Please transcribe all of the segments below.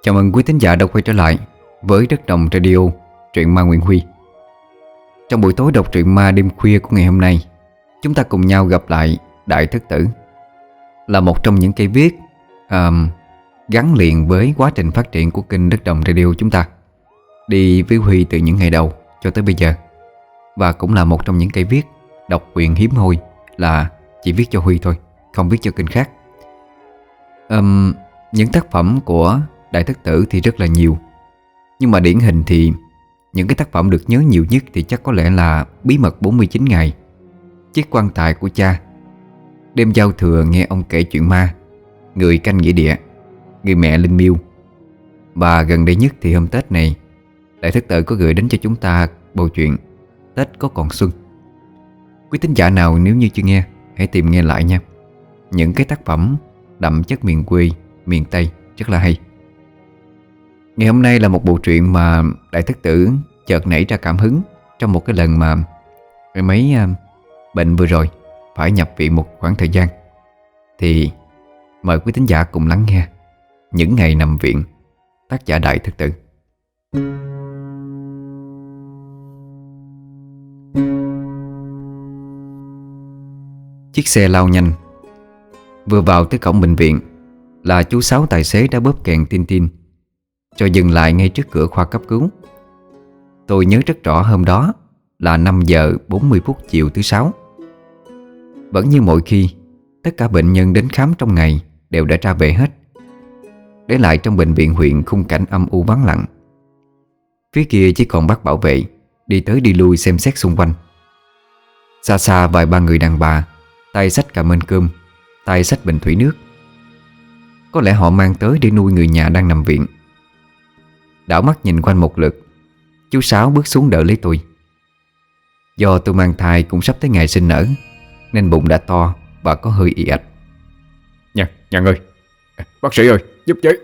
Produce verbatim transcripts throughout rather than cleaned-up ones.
Chào mừng quý thính giả đã quay trở lại với Đất Đồng Radio, truyện ma Nguyễn Huy. Trong buổi tối đọc truyện ma đêm khuya của ngày hôm nay, chúng ta cùng nhau gặp lại Đại Thất Tử, là một trong những cây viết um, gắn liền với quá trình phát triển của kênh Đất Đồng Radio chúng ta, đi với Huy từ những ngày đầu cho tới bây giờ. Và cũng là một trong những cây viết độc quyền hiếm hoi là chỉ viết cho Huy thôi, không viết cho kênh khác. um, Những tác phẩm của Đại Thất Tử thì rất là nhiều, nhưng mà điển hình thì những cái tác phẩm được nhớ nhiều nhất thì chắc có lẽ là Bí mật bốn mươi chín ngày, Chiếc quan tài của cha, Đêm giao thừa nghe ông kể chuyện ma, Người canh nghĩa địa, Người mẹ linh miêu. Và gần đây nhất thì hôm Tết này, Đại Thất Tử có gửi đến cho chúng ta bộ truyện Tết có còn xuân. Quý tín giả nào nếu như chưa nghe, hãy tìm nghe lại nha. Những cái tác phẩm đậm chất miền quê, miền Tây rất là hay. Ngày hôm nay là một bộ truyện mà Đại Thất Tử chợt nảy ra cảm hứng trong một cái lần mà mấy uh, bệnh vừa rồi phải nhập viện một khoảng thời gian. Thì mời quý thính giả cùng lắng nghe Những ngày nằm viện, tác giả Đại Thất Tử. Chiếc xe lao nhanh. Vừa vào tới cổng bệnh viện là chú Sáu tài xế đã bóp kèn tin tin rồi dừng lại ngay trước cửa khoa cấp cứu. Tôi nhớ rất rõ hôm đó là năm giờ bốn mươi phút chiều thứ sáu. Vẫn như mọi khi, tất cả bệnh nhân đến khám trong ngày đều đã ra về hết, để lại trong bệnh viện huyện khung cảnh âm u vắng lặng. Phía kia chỉ còn bác bảo vệ đi tới đi lui xem xét xung quanh. Xa xa vài ba người đàn bà, tay xách cả mên cơm, tay xách bình thủy nước. Có lẽ họ mang tới để nuôi người nhà đang nằm viện. Đảo mắt nhìn quanh một lượt, chú Sáu bước xuống đỡ lấy tôi. Do tôi mang thai cũng sắp tới ngày sinh nở, nên bụng đã to và có hơi ì ạch. Nhàn, Nhàn ơi, bác sĩ ơi, giúp với.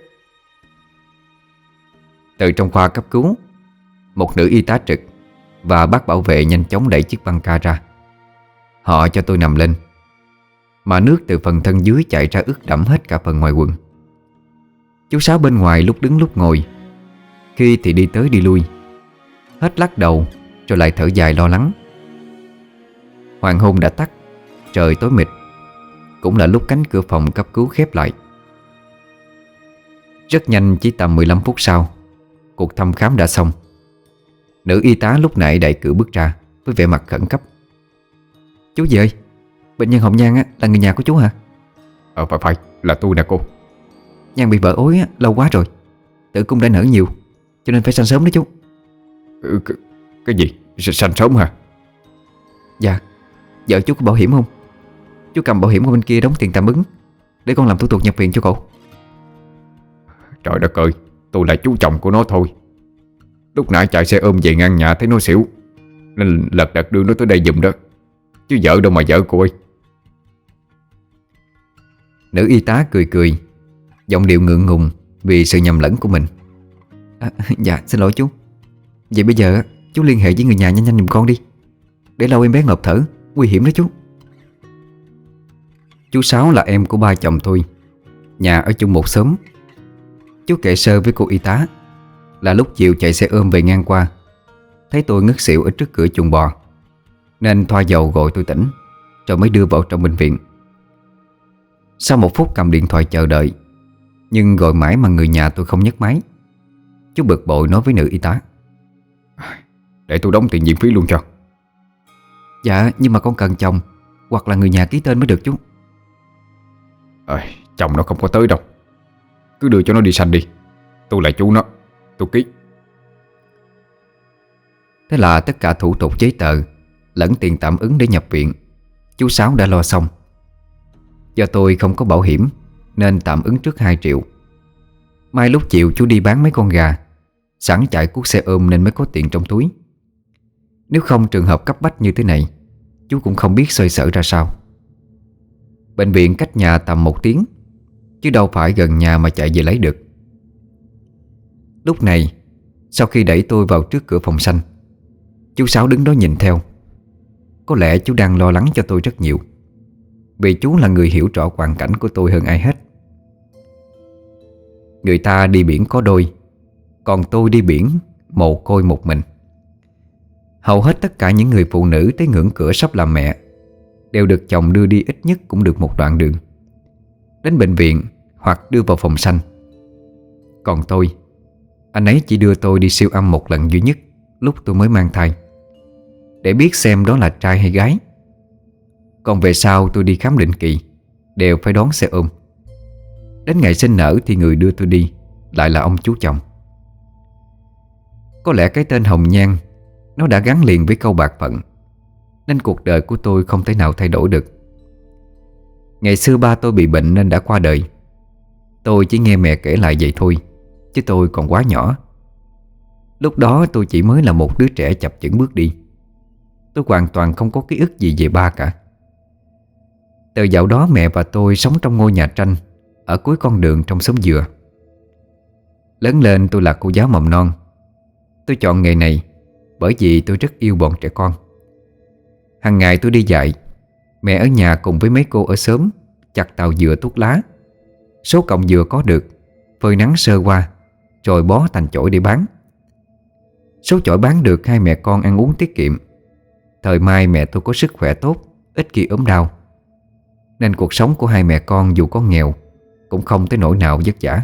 Từ trong khoa cấp cứu, một nữ y tá trực và bác bảo vệ nhanh chóng đẩy chiếc băng ca ra. Họ cho tôi nằm lên, mà nước từ phần thân dưới chảy ra ướt đẫm hết cả phần ngoài quần. Chú Sáu bên ngoài lúc đứng lúc ngồi, khi thì đi tới đi lui, hết lắc đầu rồi lại thở dài lo lắng. Hoàng hôn đã tắt, trời tối mịt, cũng là lúc cánh cửa phòng cấp cứu khép lại. Rất nhanh, chỉ tầm mười lăm phút sau, cuộc thăm khám đã xong. Nữ y tá lúc nãy đẩy cửa bước ra với vẻ mặt khẩn cấp. Chú gì ơi, bệnh nhân Hồng Nhan á, là người nhà của chú hả? Ờ phải phải, là tôi nè cô. Nhan bị vợ ối á, lâu quá rồi, tử cung đã nở nhiều, cho nên phải sanh sớm đó chú. Ừ, cái, cái gì? S sanh sớm hả? Dạ. Vợ chú có bảo hiểm không? Chú cầm bảo hiểm của bên kia đóng tiền tạm ứng để con làm thủ tục nhập viện cho cậu. Trời đất ơi, tôi là chú chồng của nó thôi. Lúc nãy chạy xe ôm về ngang nhà thấy nó xỉu, nên lật đật đưa nó tới đây giùm đó. Chứ vợ đâu mà vợ cô ơi. Nữ y tá cười cười, giọng điệu ngượng ngùng vì sự nhầm lẫn của mình. À, dạ xin lỗi chú. Vậy bây giờ chú liên hệ với người nhà nhanh nhanh giùm con đi, để lâu em bé ngộp thở, nguy hiểm đó chú. Chú Sáu là em của ba chồng tôi, nhà ở chung một xóm. Chú kể sơ với cô y tá là lúc chiều chạy xe ôm về ngang qua, thấy tôi ngất xỉu ở trước cửa chuồng bò, nên thoa dầu gọi tôi tỉnh, rồi mới đưa vào trong bệnh viện. Sau một phút cầm điện thoại chờ đợi, nhưng gọi mãi mà người nhà tôi không nhấc máy. Chú bực bội nói với nữ y tá. Để tôi đóng tiền viện phí luôn cho. Dạ, nhưng mà con cần chồng hoặc là người nhà ký tên mới được chú. À, chồng nó không có tới đâu, cứ đưa cho nó đi sanh đi. Tôi là chú nó, tôi ký. Thế là tất cả thủ tục giấy tờ lẫn tiền tạm ứng để nhập viện, chú Sáu đã lo xong. Do tôi không có bảo hiểm nên tạm ứng trước hai triệu. Mai lúc chiều chú đi bán mấy con gà, sẵn chạy cuốc xe ôm nên mới có tiền trong túi. Nếu không trường hợp cấp bách như thế này, chú cũng không biết xoay sở ra sao. Bệnh viện cách nhà tầm một tiếng, chứ đâu phải gần nhà mà chạy về lấy được. Lúc này, sau khi đẩy tôi vào trước cửa phòng xanh, chú Sáu đứng đó nhìn theo. Có lẽ chú đang lo lắng cho tôi rất nhiều, vì chú là người hiểu rõ hoàn cảnh của tôi hơn ai hết. Người ta đi biển có đôi, còn tôi đi biển mồ côi một mình. Hầu hết tất cả những người phụ nữ tới ngưỡng cửa sắp làm mẹ đều được chồng đưa đi ít nhất cũng được một đoạn đường, đến bệnh viện hoặc đưa vào phòng sanh. Còn tôi, anh ấy chỉ đưa tôi đi siêu âm một lần duy nhất lúc tôi mới mang thai, để biết xem đó là trai hay gái. Còn về sau tôi đi khám định kỳ đều phải đón xe ôm. Đến ngày sinh nở thì người đưa tôi đi lại là ông chú chồng. Có lẽ cái tên Hồng Nhan nó đã gắn liền với câu bạc phận, nên cuộc đời của tôi không thể nào thay đổi được. Ngày xưa ba tôi bị bệnh nên đã qua đời. Tôi chỉ nghe mẹ kể lại vậy thôi, chứ tôi còn quá nhỏ. Lúc đó tôi chỉ mới là một đứa trẻ chập chững bước đi. Tôi hoàn toàn không có ký ức gì về ba cả. Từ dạo đó mẹ và tôi sống trong ngôi nhà tranh ở cuối con đường trong xóm dừa. Lớn lên tôi là cô giáo mầm non. Tôi chọn nghề này bởi vì tôi rất yêu bọn trẻ con. Hàng ngày tôi đi dạy, mẹ ở nhà cùng với mấy cô ở xóm chặt tàu dừa tuốt lá. Số cọng dừa có được phơi nắng sơ qua, rồi bó thành chổi để bán. Số chổi bán được hai mẹ con ăn uống tiết kiệm. Thời mai mẹ tôi có sức khỏe tốt, ít khi ốm đau, nên cuộc sống của hai mẹ con dù có nghèo cũng không tới nỗi nào vất vả.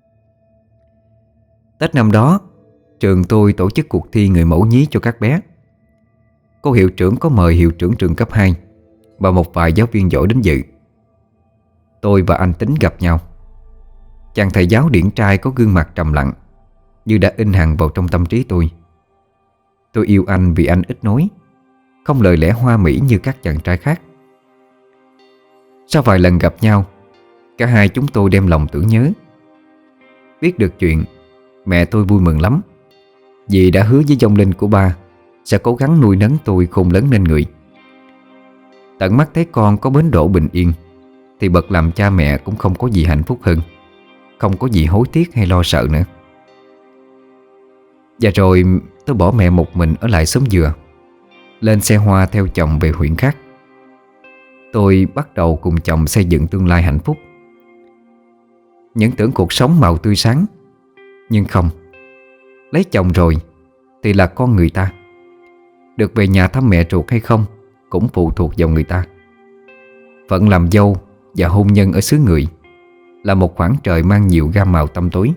Tết năm đó, trường tôi tổ chức cuộc thi người mẫu nhí cho các bé. Cô hiệu trưởng có mời hiệu trưởng trường cấp hai và một vài giáo viên giỏi đến dự. Tôi và anh Tính gặp nhau. Chàng thầy giáo điển trai có gương mặt trầm lặng, như đã in hằn vào trong tâm trí tôi. Tôi yêu anh vì anh ít nói, không lời lẽ hoa mỹ như các chàng trai khác. Sau vài lần gặp nhau, cả hai chúng tôi đem lòng tưởng nhớ. Biết được chuyện, mẹ tôi vui mừng lắm, vì đã hứa với vong linh của ba sẽ cố gắng nuôi nấng tôi khôn lớn nên người. Tận mắt thấy con có bến đỗ bình yên thì bậc làm cha mẹ cũng không có gì hạnh phúc hơn, không có gì hối tiếc hay lo sợ nữa. Và rồi tôi bỏ mẹ một mình ở lại xóm dừa, lên xe hoa theo chồng về huyện khác. Tôi bắt đầu cùng chồng xây dựng tương lai hạnh phúc. Những tưởng cuộc sống màu tươi sáng, nhưng không. Lấy chồng rồi thì là con người ta. Được về nhà thăm mẹ ruột hay không cũng phụ thuộc vào người ta. Phận làm dâu và hôn nhân ở xứ người là một khoảng trời mang nhiều gam màu tăm tối.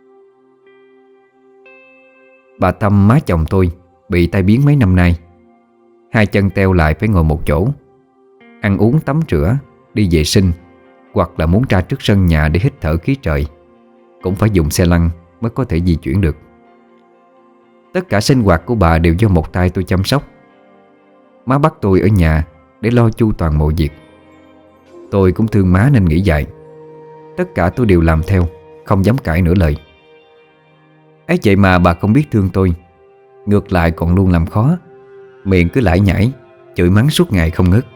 Bà Tâm, má chồng tôi, bị tai biến mấy năm nay. Hai chân teo lại phải ngồi một chỗ. Ăn uống tắm rửa, đi vệ sinh, hoặc là muốn ra trước sân nhà để hít thở khí trời, cũng phải dùng xe lăn mới có thể di chuyển được. Tất cả sinh hoạt của bà đều do một tay tôi chăm sóc. Má bắt tôi ở nhà để lo chu toàn mọi việc. Tôi cũng thương má nên nghĩ dại. Tất cả tôi đều làm theo, không dám cãi nửa lời. Ấy vậy mà bà không biết thương tôi, ngược lại còn luôn làm khó, miệng cứ lải nhải, chửi mắng suốt ngày không ngớt.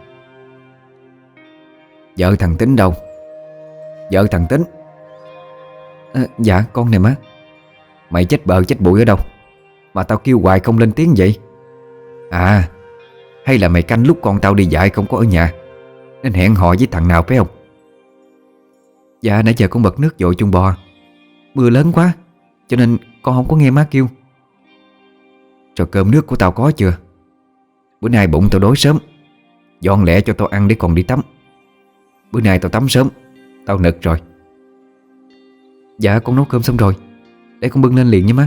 Vợ thằng Tính đâu? Vợ thằng Tính? À, dạ con nè má. Mày chết bờ chết bụi ở đâu mà tao kêu hoài không lên tiếng vậy? À, hay là mày canh lúc con tao đi dạy không có ở nhà nên hẹn hò với thằng nào phải không? Dạ nãy giờ con bật nước dội chung bò, mưa lớn quá cho nên con không có nghe má kêu. Rồi cơm nước của tao có chưa? Bữa nay bụng tao đói sớm, dọn lẹ cho tao ăn để còn đi tắm. Bữa nay tao tắm sớm, tao nực rồi. Dạ con nấu cơm xong rồi, để con bưng lên liền nha má.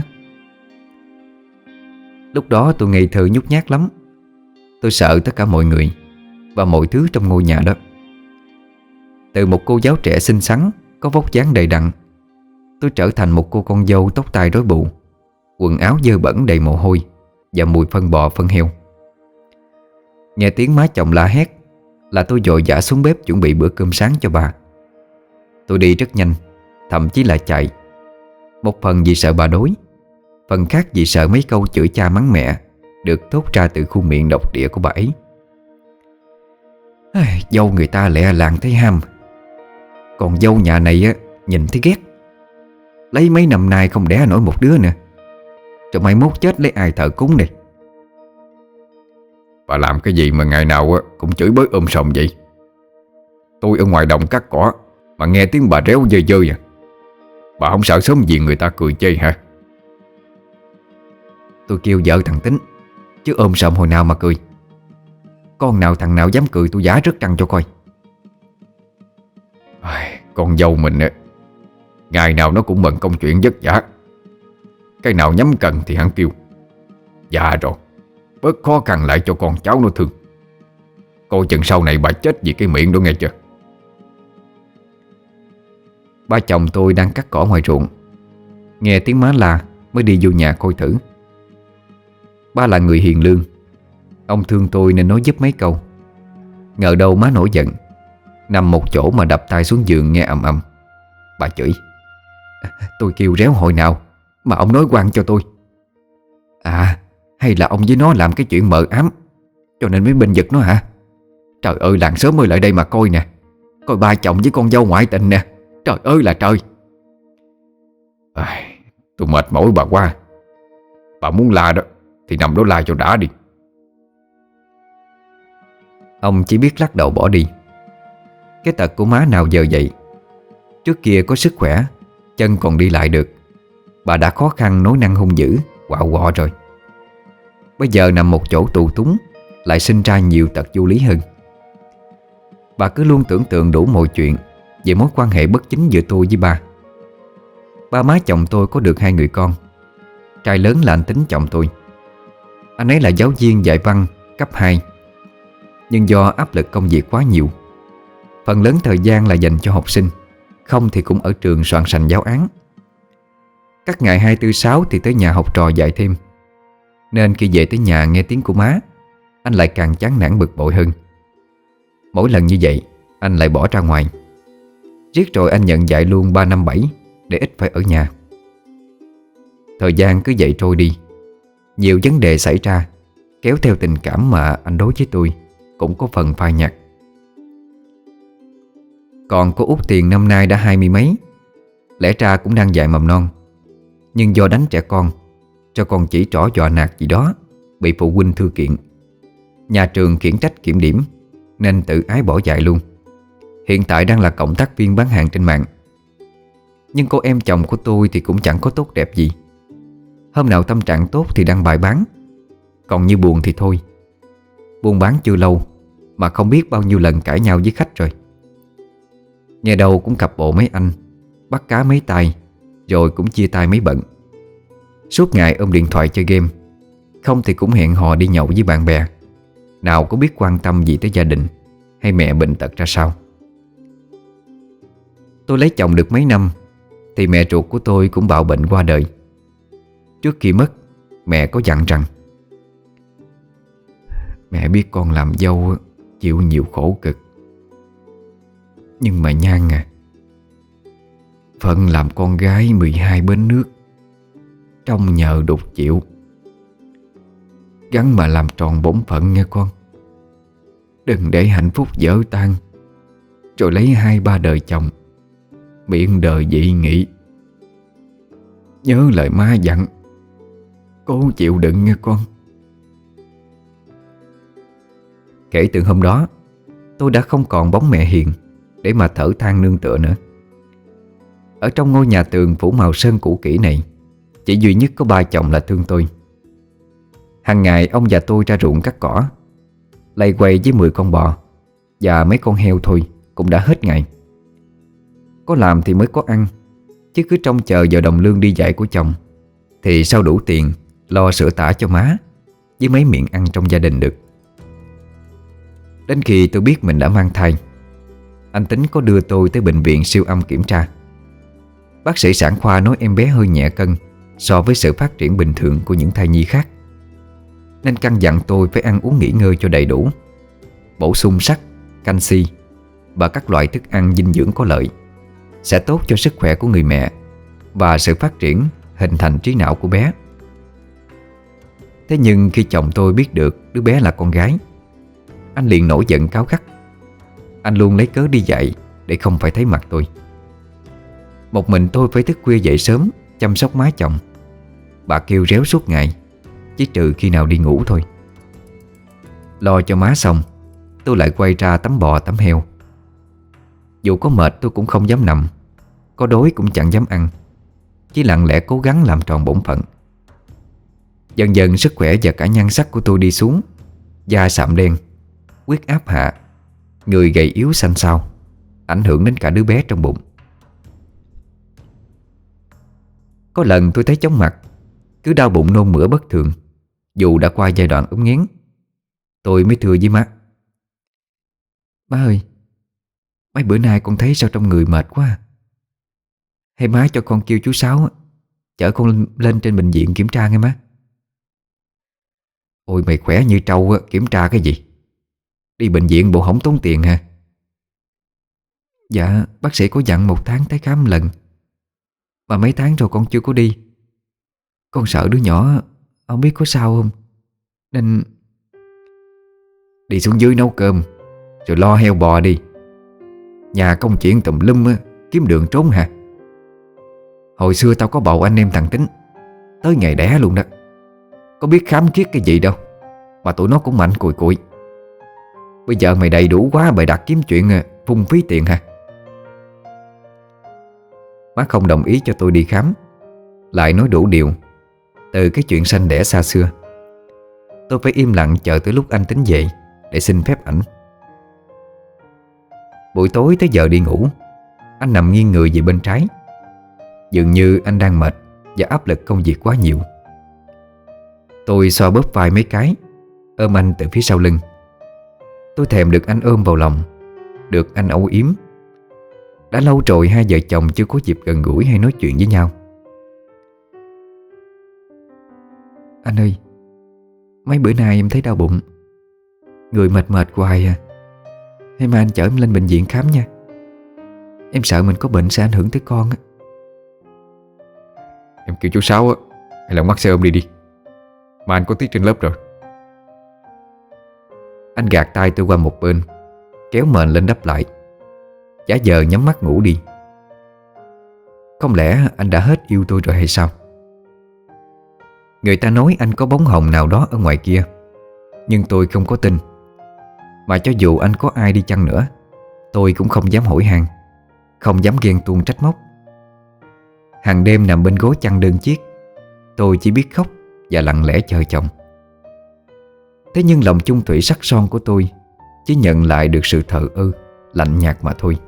Lúc đó tôi ngây thơ nhút nhát lắm. Tôi sợ tất cả mọi người và mọi thứ trong ngôi nhà đó. Từ một cô giáo trẻ xinh xắn, có vóc dáng đầy đặn, tôi trở thành một cô con dâu tóc tai rối bù, quần áo dơ bẩn đầy mồ hôi và mùi phân bò phân heo. Nghe tiếng má chồng la hét là tôi vội vã xuống bếp chuẩn bị bữa cơm sáng cho bà. Tôi đi rất nhanh, thậm chí là chạy. Một phần vì sợ bà đối, phần khác vì sợ mấy câu chửi cha mắng mẹ được thốt ra từ khuôn miệng độc địa của bà ấy. Ai, dâu người ta lẹ làng thấy ham, còn dâu nhà này á, nhìn thấy ghét. Lấy mấy năm nay không đẻ nổi một đứa nữa, rồi mai mốt chết lấy ai thờ cúng đây. Bà làm cái gì mà ngày nào á cũng chửi bới ôm sòm vậy? Tôi ở ngoài đồng cắt cỏ mà nghe tiếng bà réo dơ dơ à. Bà không sợ sớm gì người ta cười chê hả? Tôi kêu vợ thằng Tính, chứ ôm sợm hồi nào mà cười. Con nào thằng nào dám cười tôi giả rứt răng cho coi. Ai, con dâu mình á, ngày nào nó cũng bận công chuyện vất vả. Cái nào nhắm cần thì hắn kêu. Dạ rồi, bớt khó khăn lại cho con cháu nó thương. Coi chừng sau này bà chết vì cái miệng đó nghe chưa. Ba chồng tôi đang cắt cỏ ngoài ruộng, nghe tiếng má la mới đi vô nhà coi thử. Ba là người hiền lương, ông thương tôi nên nói giúp mấy câu. Ngờ đâu má nổi giận, nằm một chỗ mà đập tay xuống giường nghe ầm ầm. Bà chửi: tôi kêu réo hồi nào mà ông nói quan cho tôi? À, hay là ông với nó làm cái chuyện mờ ám cho nên mới bênh vực nó hả? Trời ơi, làng xóm ơi lại đây mà coi nè. Coi ba chồng với con dâu ngoại tình nè. Trời ơi là trời. À, tôi mệt mỏi bà quá. Bà muốn la đó thì nằm đó la cho đã đi. Ông chỉ biết lắc đầu bỏ đi. Cái tật của má nào giờ vậy. Trước kia có sức khỏe, chân còn đi lại được, bà đã khó khăn nói năng hung dữ, quạo quọ rồi. Bây giờ nằm một chỗ tù túng, lại sinh ra nhiều tật vô lý hơn. Bà cứ luôn tưởng tượng đủ mọi chuyện về mối quan hệ bất chính giữa tôi với ba. Ba má chồng tôi có được hai người con. Trai lớn là anh Tính chồng tôi. Anh ấy là giáo viên dạy văn cấp hai, nhưng do áp lực công việc quá nhiều, phần lớn thời gian là dành cho học sinh, không thì cũng ở trường soạn sành giáo án. Các ngày hai tư sáu thì tới nhà học trò dạy thêm. Nên khi về tới nhà nghe tiếng của má, anh lại càng chán nản bực bội hơn. Mỗi lần như vậy anh lại bỏ ra ngoài. Riết rồi anh nhận dạy luôn ba năm bảy để ít phải ở nhà. Thời gian cứ vậy trôi đi. Nhiều vấn đề xảy ra, kéo theo tình cảm mà anh đối với tôi cũng có phần phai nhạt. Còn cô Út Tiền năm nay đã hai mươi mấy, lẽ ra cũng đang dạy mầm non, nhưng do đánh trẻ con, cho con chỉ trỏ dọa nạt gì đó, bị phụ huynh thư kiện. Nhà trường khiển trách kiểm điểm, nên tự ái bỏ dạy luôn. Hiện tại đang là cộng tác viên bán hàng trên mạng. Nhưng cô em chồng của tôi thì cũng chẳng có tốt đẹp gì. Hôm nào tâm trạng tốt thì đăng bài bán, còn như buồn thì thôi. Buôn bán chưa lâu mà không biết bao nhiêu lần cãi nhau với khách rồi. Nghe đầu cũng cặp bộ mấy anh, bắt cá mấy tay, rồi cũng chia tay mấy bận. Suốt ngày ôm điện thoại chơi game, không thì cũng hẹn hò đi nhậu với bạn bè. Nào có biết quan tâm gì tới gia đình hay mẹ bệnh tật ra sao. Tôi lấy chồng được mấy năm thì mẹ ruột của tôi cũng bạo bệnh qua đời. Trước khi mất, mẹ có dặn rằng: mẹ biết con làm dâu chịu nhiều khổ cực, nhưng mà Nhan à, phận làm con gái mười hai bến nước, trong nhờ đục chịu, gắn mà làm tròn bổn phận nghe con. Đừng để hạnh phúc vỡ tan, rồi lấy hai ba đời chồng, miệng đời dị nghị. Nhớ lời má dặn, cố chịu đựng nghe con. Kể từ hôm đó, tôi đã không còn bóng mẹ hiền để mà thở than nương tựa nữa. Ở trong ngôi nhà tường phủ màu sơn cũ kỹ này, chỉ duy nhất có ba chồng là thương tôi. Hàng ngày ông và tôi ra ruộng cắt cỏ, lay quay với mười con bò và mấy con heo thôi cũng đã hết ngày. Có làm thì mới có ăn, chứ cứ trông chờ giờ đồng lương đi dạy của chồng thì sao đủ tiền lo sữa tã cho má với mấy miệng ăn trong gia đình được. Đến khi tôi biết mình đã mang thai, anh Tính có đưa tôi tới bệnh viện siêu âm kiểm tra. Bác sĩ sản khoa nói em bé hơi nhẹ cân so với sự phát triển bình thường của những thai nhi khác, nên căn dặn tôi phải ăn uống nghỉ ngơi cho đầy đủ, bổ sung sắt, canxi và các loại thức ăn dinh dưỡng có lợi, sẽ tốt cho sức khỏe của người mẹ và sự phát triển hình thành trí não của bé. Thế nhưng khi chồng tôi biết được đứa bé là con gái, anh liền nổi giận cáu gắt. Anh luôn lấy cớ đi dạy để không phải thấy mặt tôi. Một mình tôi phải thức khuya dậy sớm chăm sóc má chồng. Bà kêu réo suốt ngày, chỉ trừ khi nào đi ngủ thôi. Lo cho má xong, tôi lại quay ra tắm bò tắm heo. Dù có mệt tôi cũng không dám nằm, có đói cũng chẳng dám ăn, chỉ lặng lẽ cố gắng làm tròn bổn phận. Dần dần sức khỏe và cả nhan sắc của tôi đi xuống. Da sạm đen, huyết áp hạ, người gầy yếu xanh xao, ảnh hưởng đến cả đứa bé trong bụng. Có lần tôi thấy chóng mặt, cứ đau bụng nôn mửa bất thường, dù đã qua giai đoạn ốm nghén. Tôi mới thưa với má: "Má ơi, mấy bữa nay con thấy sao trong người mệt quá à. Hay má cho con kêu chú Sáu á, chở con lên trên bệnh viện kiểm tra nghe má." "Ôi mày khỏe như trâu á, kiểm tra cái gì? Đi bệnh viện bộ không tốn tiền hả?" "Dạ bác sĩ có dặn một tháng tới khám lần, mà mấy tháng rồi con chưa có đi. Con sợ đứa nhỏ không biết có sao không, nên..." "Đi xuống dưới nấu cơm rồi lo heo bò đi. Nhà công chuyện tùm lum á, kiếm đường trốn hả? Hồi xưa tao có bầu anh em thằng Tính, tới ngày đẻ luôn đó. Có biết khám kiết cái gì đâu, mà tụi nó cũng mạnh cùi cụi. Bây giờ mày đầy đủ quá, bày đặt kiếm chuyện phung phí tiền hả?" Má không đồng ý cho tôi đi khám, lại nói đủ điều, từ cái chuyện sanh đẻ xa xưa. Tôi phải im lặng chờ tới lúc anh Tính về để xin phép ảnh. Buổi tối tới giờ đi ngủ, anh nằm nghiêng người về bên trái. Dường như anh đang mệt và áp lực công việc quá nhiều. Tôi xoa bóp vai mấy cái, ôm anh từ phía sau lưng. Tôi thèm được anh ôm vào lòng, được anh âu yếm. Đã lâu rồi hai vợ chồng chưa có dịp gần gũi hay nói chuyện với nhau. "Anh ơi, mấy bữa nay em thấy đau bụng, người mệt mệt hoài à. Hay mà anh chở em lên bệnh viện khám nha. Em sợ mình có bệnh sẽ ảnh hưởng tới con á." Em kêu chú Sáu á, hay là bắt xe ôm đi đi, mà anh có tiết trên lớp rồi. Anh gạt tay tôi qua một bên, kéo mền lên đắp lại, giả vờ nhắm mắt ngủ đi. Không lẽ anh đã hết yêu tôi rồi hay sao? Người ta nói anh có bóng hồng nào đó ở ngoài kia, nhưng tôi không có tin. Mà cho dù anh có ai đi chăng nữa, tôi cũng không dám hỏi han, không dám ghen tuông trách móc. Hàng đêm nằm bên gối chăn đơn chiếc, tôi chỉ biết khóc và lặng lẽ chờ chồng. Thế nhưng lòng chung thủy sắc son của tôi chỉ nhận lại được sự thờ ơ, lạnh nhạt mà thôi.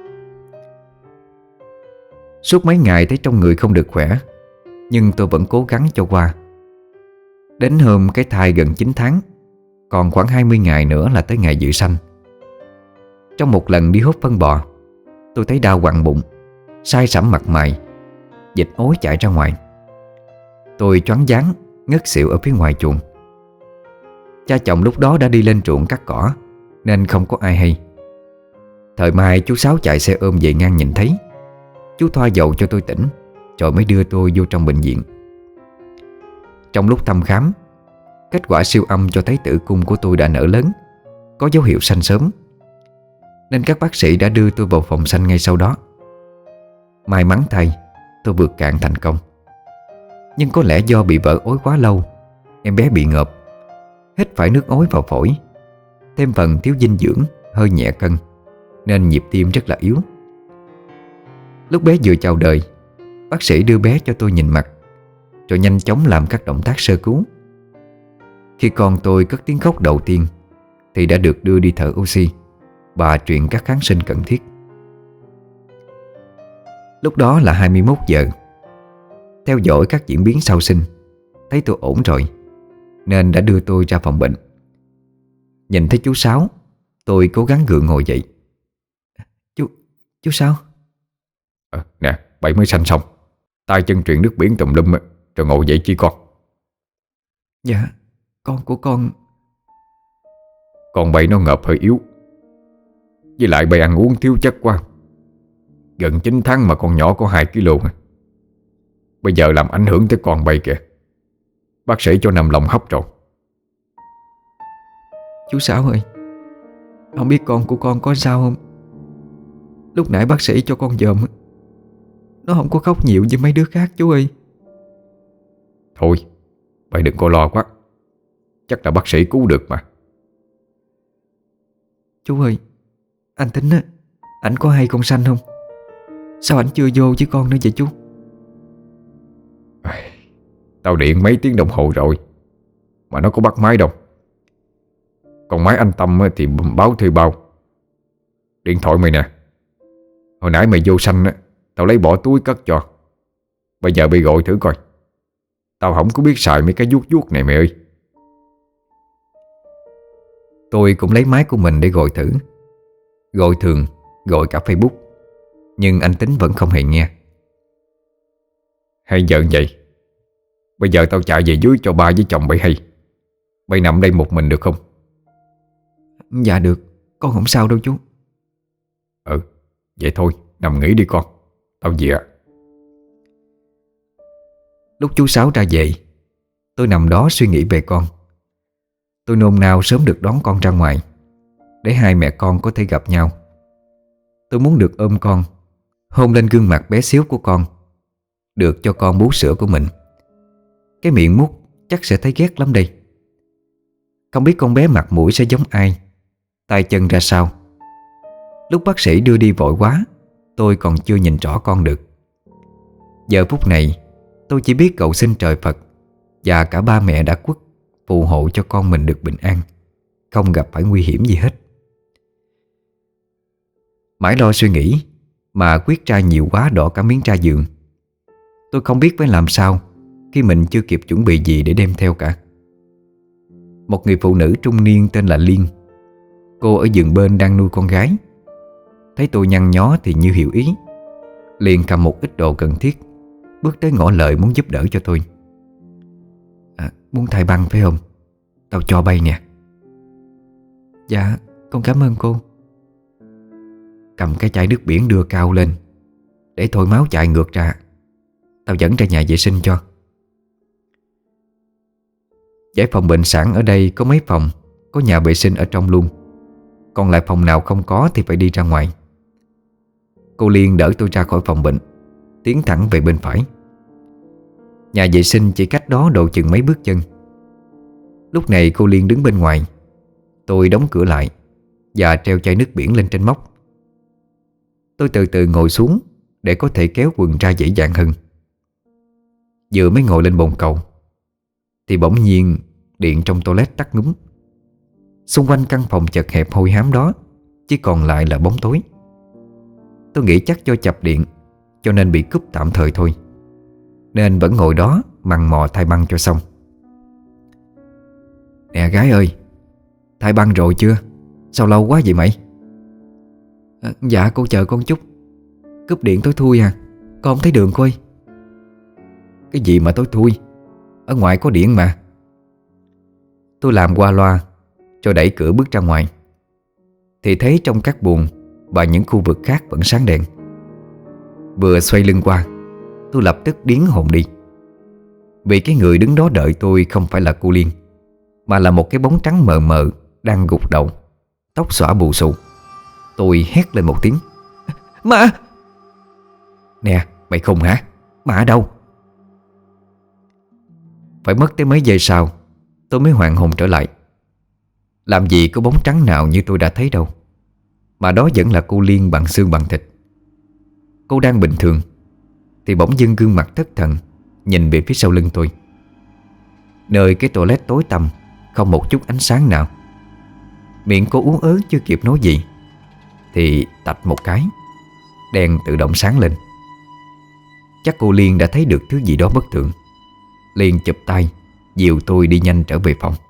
Suốt mấy ngày thấy trong người không được khỏe, nhưng tôi vẫn cố gắng cho qua. Đến hôm cái thai gần chín tháng, còn khoảng hai mươi ngày nữa là tới ngày dự sanh. Trong một lần đi hút phân bò, tôi thấy đau quặn bụng, sai sẩm mặt mày, dịch ối chạy ra ngoài. Tôi choáng váng ngất xỉu ở phía ngoài chuồng. Cha chồng lúc đó đã đi lên ruộng cắt cỏ nên không có ai hay. Thời mai chú Sáu chạy xe ôm về ngang nhìn thấy. Chú thoa dầu cho tôi tỉnh, rồi mới đưa tôi vô trong bệnh viện. Trong lúc thăm khám, kết quả siêu âm cho thấy tử cung của tôi đã nở lớn, có dấu hiệu sanh sớm, nên các bác sĩ đã đưa tôi vào phòng sanh ngay sau đó. May mắn thay, tôi vượt cạn thành công. Nhưng có lẽ do bị vỡ ối quá lâu, em bé bị ngợp, hít phải nước ối vào phổi, thêm phần thiếu dinh dưỡng, hơi nhẹ cân, nên nhịp tim rất là yếu. Lúc bé vừa chào đời, bác sĩ đưa bé cho tôi nhìn mặt, rồi nhanh chóng làm các động tác sơ cứu. Khi con tôi cất tiếng khóc đầu tiên thì đã được đưa đi thở oxy và truyền các kháng sinh cần thiết. Lúc đó là hai mươi mốt giờ. Theo dõi các diễn biến sau sinh, thấy tôi ổn rồi nên đã đưa tôi ra phòng bệnh. Nhìn thấy chú Sáu, tôi cố gắng gượng ngồi dậy. Chú, chú Sáu. à, Nè, bảy mới sanh xong, tay chân truyền nước biển tùm lum rồi ngồi dậy chi con. Dạ, con của con. Con bay nó ngợp hơi yếu, với lại bay ăn uống thiếu chất quá. Gần chín tháng mà con nhỏ có hai ki lô. Bây giờ làm ảnh hưởng tới con bay kìa. Bác sĩ cho nằm lòng hấp rồi. Chú Sáu ơi, không biết con của con có sao không? Lúc nãy bác sĩ cho con dòm, nó không có khóc nhiều như mấy đứa khác chú ơi. Thôi, bay đừng có lo quá, chắc là bác sĩ cứu được mà. Chú ơi, anh Tính á, ảnh có hay con sanh không? Sao ảnh chưa vô với con nữa vậy chú? Tao điện mấy tiếng đồng hồ rồi mà nó có bắt máy đâu. Còn máy anh Tâm á thì báo thuê bao. Điện thoại mày nè, hồi nãy mày vô xanh á, tao lấy bỏ túi cất cho. Bây giờ bị gọi thử coi. Tao không có biết xài mấy cái vuốt vuốt này mày ơi. Tôi cũng lấy máy của mình để gọi thử. Gọi thường, gọi cả Facebook, nhưng anh Tính vẫn không hề nghe. Hay giận vậy. Bây giờ tao chạy về dưới cho ba với chồng bay hay. Bay nằm đây một mình được không? Dạ được, con không sao đâu chú. Ừ, vậy thôi, nằm nghỉ đi con. Tao về ạ. Lúc chú Sáu ra về, tôi nằm đó suy nghĩ về con. Tôi nôn nao sớm được đón con ra ngoài, để hai mẹ con có thể gặp nhau. Tôi muốn được ôm con, hôn lên gương mặt bé xíu của con, được cho con bú sữa của mình. Cái miệng mút chắc sẽ thấy ghét lắm đây. Không biết con bé mặt mũi sẽ giống ai, tay chân ra sao. Lúc bác sĩ đưa đi vội quá, tôi còn chưa nhìn rõ con được. Giờ phút này tôi chỉ biết cầu xin trời Phật và cả ba mẹ đã khuất phù hộ cho con mình được bình an, không gặp phải nguy hiểm gì hết. Mãi lo suy nghĩ mà quyết tra nhiều quá đỏ cả miếng tra giường. Tôi không biết phải làm sao khi mình chưa kịp chuẩn bị gì để đem theo cả. Một người phụ nữ trung niên tên là Liên, cô ở giường bên đang nuôi con gái, thấy tôi nhăn nhó thì như hiểu ý, liền cầm một ít đồ cần thiết, bước tới ngỏ lời muốn giúp đỡ cho tôi. À, muốn thay băng phải không? Tao cho bay nè. Dạ, con cảm ơn cô. Cầm cái chai nước biển đưa cao lên để thôi máu chạy ngược ra. Tao dẫn ra nhà vệ sinh cho. Giải phòng bệnh sản ở đây có mấy phòng có nhà vệ sinh ở trong luôn, còn lại phòng nào không có thì phải đi ra ngoài. Cô Liên đỡ tôi ra khỏi phòng bệnh, tiến thẳng về bên phải. Nhà vệ sinh chỉ cách đó độ chừng mấy bước chân. Lúc này cô Liên đứng bên ngoài. Tôi đóng cửa lại và treo chai nước biển lên trên móc. Tôi từ từ ngồi xuống để có thể kéo quần ra dễ dàng hơn. Vừa mới ngồi lên bồn cầu thì bỗng nhiên điện trong toilet tắt ngúm. Xung quanh căn phòng chật hẹp hôi hám đó chỉ còn lại là bóng tối. Tôi nghĩ chắc do chập điện cho nên bị cúp tạm thời thôi, nên vẫn ngồi đó mằn mò thay băng cho xong. Nè gái ơi, thay băng rồi chưa? Sao lâu quá vậy mày? À, dạ cô chờ con chút. Cúp điện tối thui à, con không thấy đường cô ơi. Cái gì mà tối thui? Ở ngoài có điện mà. Tôi làm qua loa rồi đẩy cửa bước ra ngoài, thì thấy trong các buồng và những khu vực khác vẫn sáng đèn. Vừa xoay lưng qua, tôi lập tức điếng hồn đi. Vì cái người đứng đó đợi tôi không phải là cô Liên, mà là một cái bóng trắng mờ mờ đang gục đầu, tóc xõa bù xù. Tôi hét lên một tiếng: Ma! Nè, mày khùng hả? Ma ở đâu? Phải mất tới mấy giây sau tôi mới hoàn hồn trở lại. Làm gì có bóng trắng nào như tôi đã thấy đâu, mà đó vẫn là cô Liên bằng xương bằng thịt. Cô đang bình thường thì bỗng dưng gương mặt thất thần nhìn về phía sau lưng tôi, nơi cái toilet tối tăm không một chút ánh sáng nào. Miệng cô uốn ớ chưa kịp nói gì thì tạch một cái, đèn tự động sáng lên. Chắc cô Liên đã thấy được thứ gì đó bất thường, liền chụp tay dìu tôi đi nhanh trở về phòng.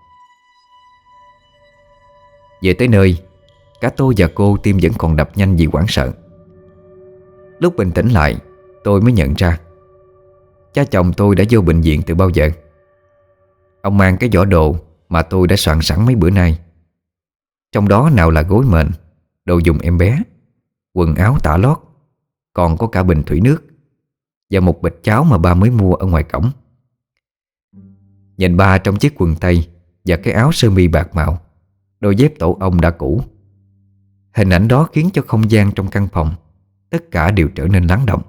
Về tới nơi, cả tôi và cô tim vẫn còn đập nhanh vì hoảng sợ. Lúc bình tĩnh lại, tôi mới nhận ra cha chồng tôi đã vô bệnh viện từ bao giờ. Ông mang cái giỏ đồ mà tôi đã soạn sẵn mấy bữa nay. Trong đó nào là gối mền, đồ dùng em bé, quần áo tả lót, còn có cả bình thủy nước và một bịch cháo mà ba mới mua ở ngoài cổng. Nhìn ba trong chiếc quần tây và cái áo sơ mi bạc màu, đôi dép tổ ong đã cũ. Hình ảnh đó khiến cho không gian trong căn phòng tất cả đều trở nên lắng động.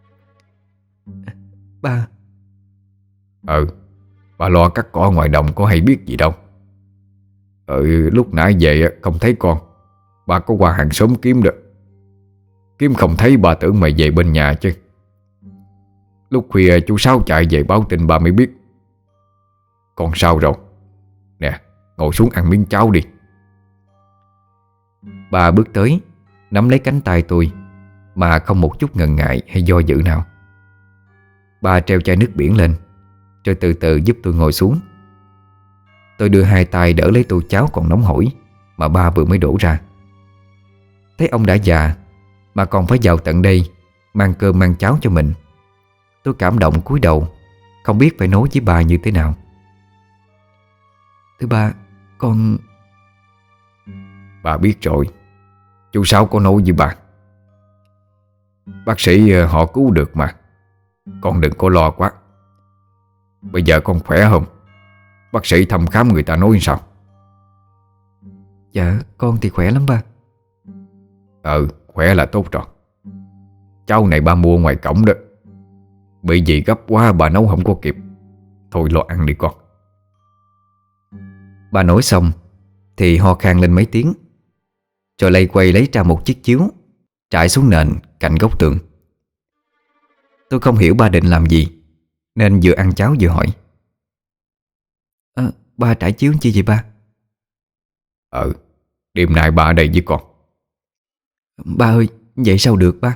Ba. Ừ, bà lo cắt cỏ ngoài đồng có hay biết gì đâu. Ừ, lúc nãy về không thấy con, bà có qua hàng xóm kiếm được. Kiếm không thấy bà tưởng mày về bên nhà chứ. Lúc khuya chú Sáu chạy về báo tin bà mới biết Con sao rồi? Nè, ngồi xuống ăn miếng cháo đi. Ba bước tới, nắm lấy cánh tay tôi mà không một chút ngần ngại hay do dự nào. Ba treo chai nước biển lên, rồi từ từ giúp tôi ngồi xuống. Tôi đưa hai tay đỡ lấy tô cháo còn nóng hổi mà ba vừa mới đổ ra. Thấy ông đã già mà còn phải vào tận đây mang cơm mang cháo cho mình, tôi cảm động cúi đầu, không biết phải nói với ba như thế nào. Thưa ba, con... Bà biết rồi. Chú Sáu có nói với bà. Bác sĩ ờ, họ cứu được mà. Con đừng có lo quá. Bây giờ con khỏe không? Bác sĩ thăm khám người ta nói sao? Dạ con thì khỏe lắm ba. Ừ, khỏe là tốt rồi. Cháo này ba mua ngoài cổng đó. Bị gì gấp quá bà nấu không có kịp. Thôi lo ăn đi con. Ba nói xong thì ho khan lên mấy tiếng, rồi lay quay lấy ra một chiếc chiếu trải xuống nền cạnh góc tường. Tôi không hiểu ba định làm gì, nên vừa ăn cháo vừa hỏi: à, ba trải chiếu chi vậy ba? Ừ, đêm nay ba ở đây với con. Ba ơi, vậy sao được ba?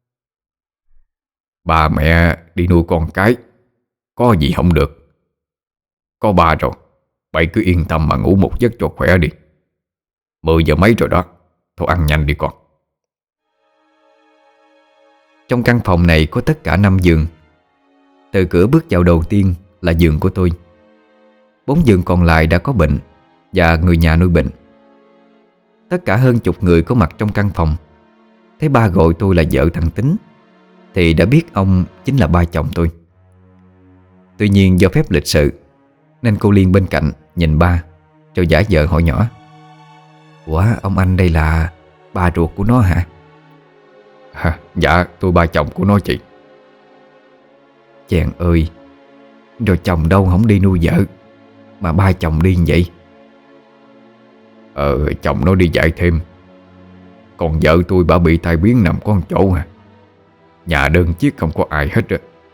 Ba mẹ đi nuôi con cái, có gì không được. Có ba rồi, bảy cứ yên tâm mà ngủ một giấc cho khỏe đi. Mười giờ mấy rồi đó. Thôi ăn nhanh đi con. Trong căn phòng này có tất cả năm giường. Từ cửa bước vào đầu tiên là giường của tôi. Bốn giường còn lại đã có bệnh và người nhà nuôi bệnh. Tất cả hơn chục người có mặt trong căn phòng. Thấy ba gọi tôi là vợ thằng Tính thì đã biết ông chính là ba chồng tôi. Tuy nhiên do phép lịch sự nên cô Liên bên cạnh nhìn ba rồi giả vờ hỏi nhỏ: ủa, ông anh đây là ba ruột của nó hả? À, dạ tôi ba chồng của nó chị. Chàng ơi, rồi chồng đâu không đi nuôi vợ mà ba chồng đi như vậy? Ờ chồng nó đi dạy thêm. Còn vợ tôi bà bị tai biến nằm con chỗ à. Nhà đơn chiếc không có ai hết á.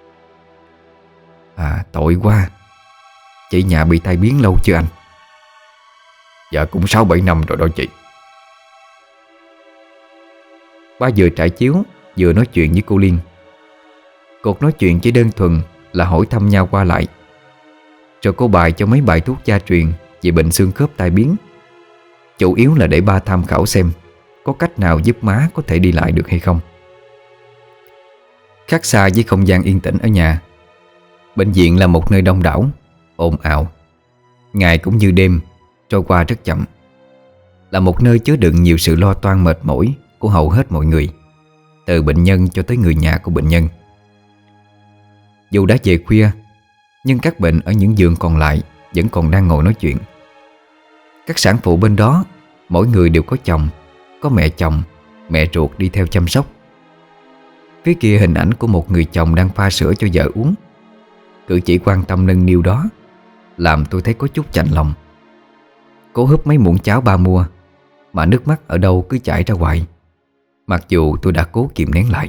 À tội quá. Chị nhà bị tai biến lâu chưa anh? Dạ cũng sáu bảy năm rồi đó chị. Ba vừa trải chiếu vừa nói chuyện với cô Liên. Cuộc nói chuyện chỉ đơn thuần là hỏi thăm nhau qua lại, rồi cô bài cho mấy bài thuốc gia truyền về bệnh xương khớp tai biến. Chủ yếu là để ba tham khảo xem có cách nào giúp má có thể đi lại được hay không. Khác xa với không gian yên tĩnh ở nhà, bệnh viện là một nơi đông đảo, ồn ào. Ngày cũng như đêm trôi qua rất chậm. Là một nơi chứa đựng nhiều sự lo toan mệt mỏi của hầu hết mọi người, từ bệnh nhân cho tới người nhà của bệnh nhân. Dù đã về khuya, nhưng các bệnh ở những giường còn lại vẫn còn đang ngồi nói chuyện. Các sản phụ bên đó mỗi người đều có chồng, có mẹ chồng, mẹ ruột đi theo chăm sóc. Phía kia hình ảnh của một người chồng đang pha sữa cho vợ uống. Cử chỉ quan tâm nâng niu đó làm tôi thấy có chút chạnh lòng. Cố húp mấy muỗng cháo ba mua mà nước mắt ở đâu cứ chảy ra hoài, mặc dù tôi đã cố kìm nén lại.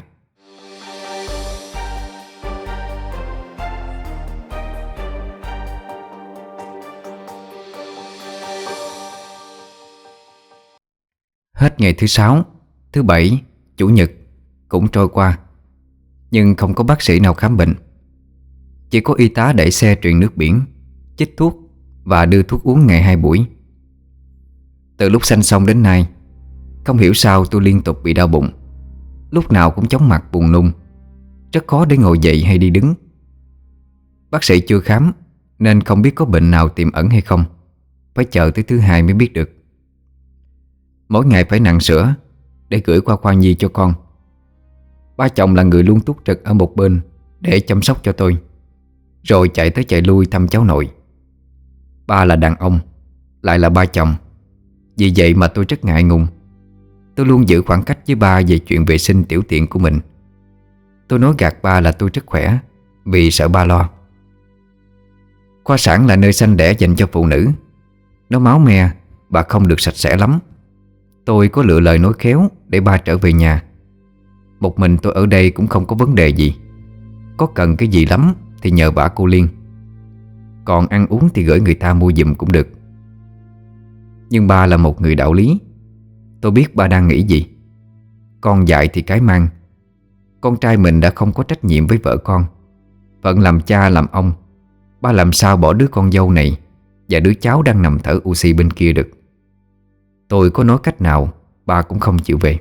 Hết ngày thứ sáu, thứ bảy, chủ nhật cũng trôi qua, nhưng không có bác sĩ nào khám bệnh. Chỉ có y tá đẩy xe truyền nước biển, chích thuốc và đưa thuốc uống ngày hai buổi. Từ lúc sanh xong đến nay, không hiểu sao tôi liên tục bị đau bụng, lúc nào cũng chóng mặt buồn nôn, rất khó để ngồi dậy hay đi đứng. Bác sĩ chưa khám nên không biết có bệnh nào tiềm ẩn hay không, phải chờ tới thứ hai mới biết được. Mỗi ngày phải nặn sữa để gửi qua khoa nhi cho con. Ba chồng là người luôn túc trực ở một bên để chăm sóc cho tôi, rồi chạy tới chạy lui thăm cháu nội. Ba là đàn ông, lại là ba chồng. Vì vậy mà tôi rất ngại ngùng. Tôi luôn giữ khoảng cách với ba về chuyện vệ sinh tiểu tiện của mình. Tôi nói gạt ba là tôi rất khỏe, vì sợ ba lo. Khoa sản là nơi sanh đẻ dành cho phụ nữ. Nó máu me và không được sạch sẽ lắm. Tôi có lựa lời nói khéo để ba trở về nhà. Một mình tôi ở đây cũng không có vấn đề gì. Có cần cái gì lắm thì nhờ bả cô Liên. Còn ăn uống thì gửi người ta mua giùm cũng được. Nhưng ba là một người đạo lý. Tôi biết ba đang nghĩ gì. Con dại thì cái mang. Con trai mình đã không có trách nhiệm với vợ con, phận làm cha làm ông, ba làm sao bỏ đứa con dâu này và đứa cháu đang nằm thở oxy bên kia được. Tôi có nói cách nào ba cũng không chịu về.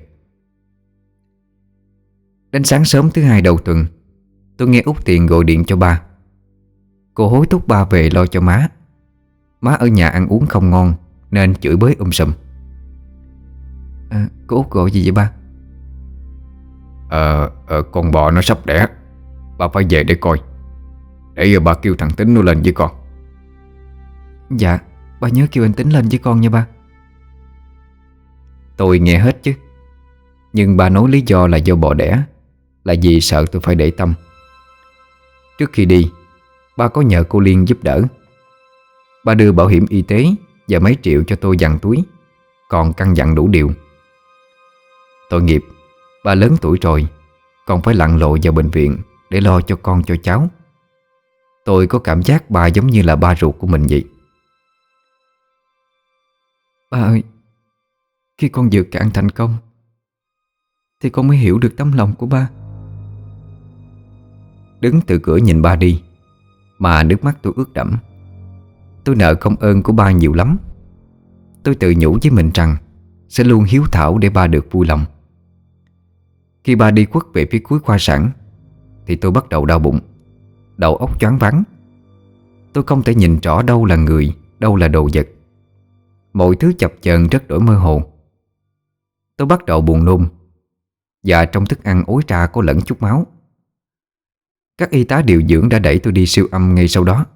Đến sáng sớm thứ hai đầu tuần, tôi nghe Út Tiền gọi điện cho ba. Cô hối thúc ba về lo cho má. Má ở nhà ăn uống không ngon nên chửi bới um sùm. à, Cô Út gọi gì vậy ba? Ờ, ờ con bò nó sắp đẻ, ba phải về để coi. Để giờ ba kêu thằng Tính nó lên với con. Dạ, ba nhớ kêu anh Tính lên với con nha ba. Tôi nghe hết chứ. Nhưng ba nói lý do là do bò đẻ, là vì sợ tôi phải để tâm. Trước khi đi, ba có nhờ cô Liên giúp đỡ. Ba đưa bảo hiểm y tế và mấy triệu cho tôi dằn túi, còn căn dặn đủ điều. Tội nghiệp, ba lớn tuổi rồi, còn phải lặn lội vào bệnh viện để lo cho con cho cháu. Tôi có cảm giác ba giống như là ba ruột của mình vậy. Ba ơi, khi con vượt cạn thành công thì con mới hiểu được tấm lòng của ba. Đứng từ cửa nhìn ba đi mà nước mắt tôi ướt đẫm. Tôi nợ công ơn của ba nhiều lắm. Tôi tự nhủ với mình rằng sẽ luôn hiếu thảo để ba được vui lòng. Khi ba đi khuất về phía cuối khoa sản thì tôi bắt đầu đau bụng, đầu óc choáng váng. Tôi không thể nhìn rõ đâu là người, đâu là đồ vật. Mọi thứ chập chờn rất đổi mơ hồ. Tôi bắt đầu buồn nôn, và trong thức ăn ối ra có lẫn chút máu. Các y tá điều dưỡng đã đẩy tôi đi siêu âm ngay sau đó.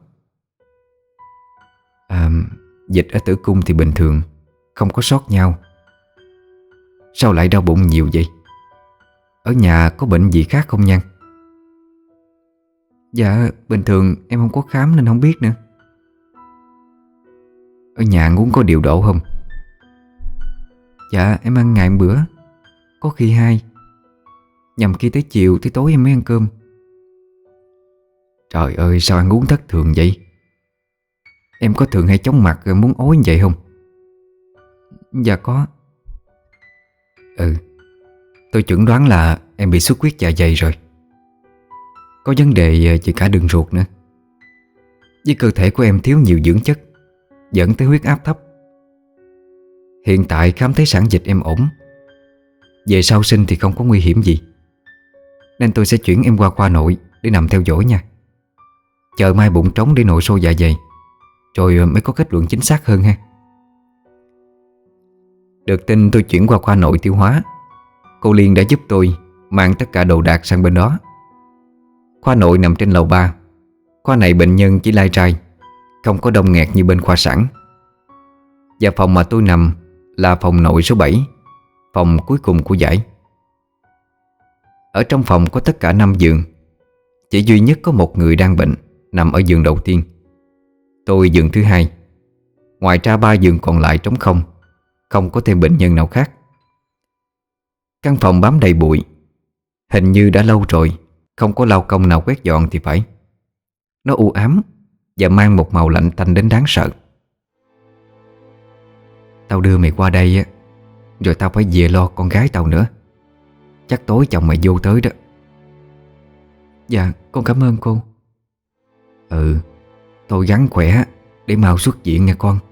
à, Dịch ở tử cung thì bình thường, không có sót nhau. Sao lại đau bụng nhiều vậy? Ở nhà có bệnh gì khác không Nhan? Dạ bình thường em không có khám nên không biết nữa. Ở nhà ăn uống có điều độ không? Dạ em ăn ngày một bữa, có khi hai. Nhằm khi tới chiều tới tối em mới ăn cơm. Trời ơi sao ăn uống thất thường vậy? Em có thường hay chóng mặt rồi muốn ói như vậy không? Dạ có. Ừ, tôi chẩn đoán là em bị xuất huyết dạ dày rồi. Có vấn đề về cả đường ruột nữa. Với cơ thể của em thiếu nhiều dưỡng chất, dẫn tới huyết áp thấp. Hiện tại khám thấy sản dịch em ổn. Về sau sinh thì không có nguy hiểm gì, nên tôi sẽ chuyển em qua khoa nội để nằm theo dõi nha. Chờ mai bụng trống để nội soi dạ dày, rồi mới có kết luận chính xác hơn ha. Được tin tôi chuyển qua khoa nội tiêu hóa. Cô Liên đã giúp tôi mang tất cả đồ đạc sang bên đó. Khoa nội nằm trên lầu ba. Khoa này bệnh nhân chỉ lai trai, không có đông nghẹt như bên khoa sản. Và phòng mà tôi nằm là phòng nội số bảy, phòng cuối cùng của dãy. Ở trong phòng có tất cả năm giường. Chỉ duy nhất có một người đang bệnh nằm ở giường đầu tiên. Tôi giường thứ hai. Ngoài ra ba giường còn lại trống không, không có thêm bệnh nhân nào khác. Căn phòng bám đầy bụi. Hình như đã lâu rồi không có lao công nào quét dọn thì phải. Nó u ám và mang một màu lạnh tanh đến đáng sợ. Tao đưa mày qua đây á, rồi tao phải về lo con gái tao nữa. Chắc tối chồng mày vô tới đó. Dạ con cảm ơn cô. Ừ, tôi gắng khỏe để mau xuất viện nha con.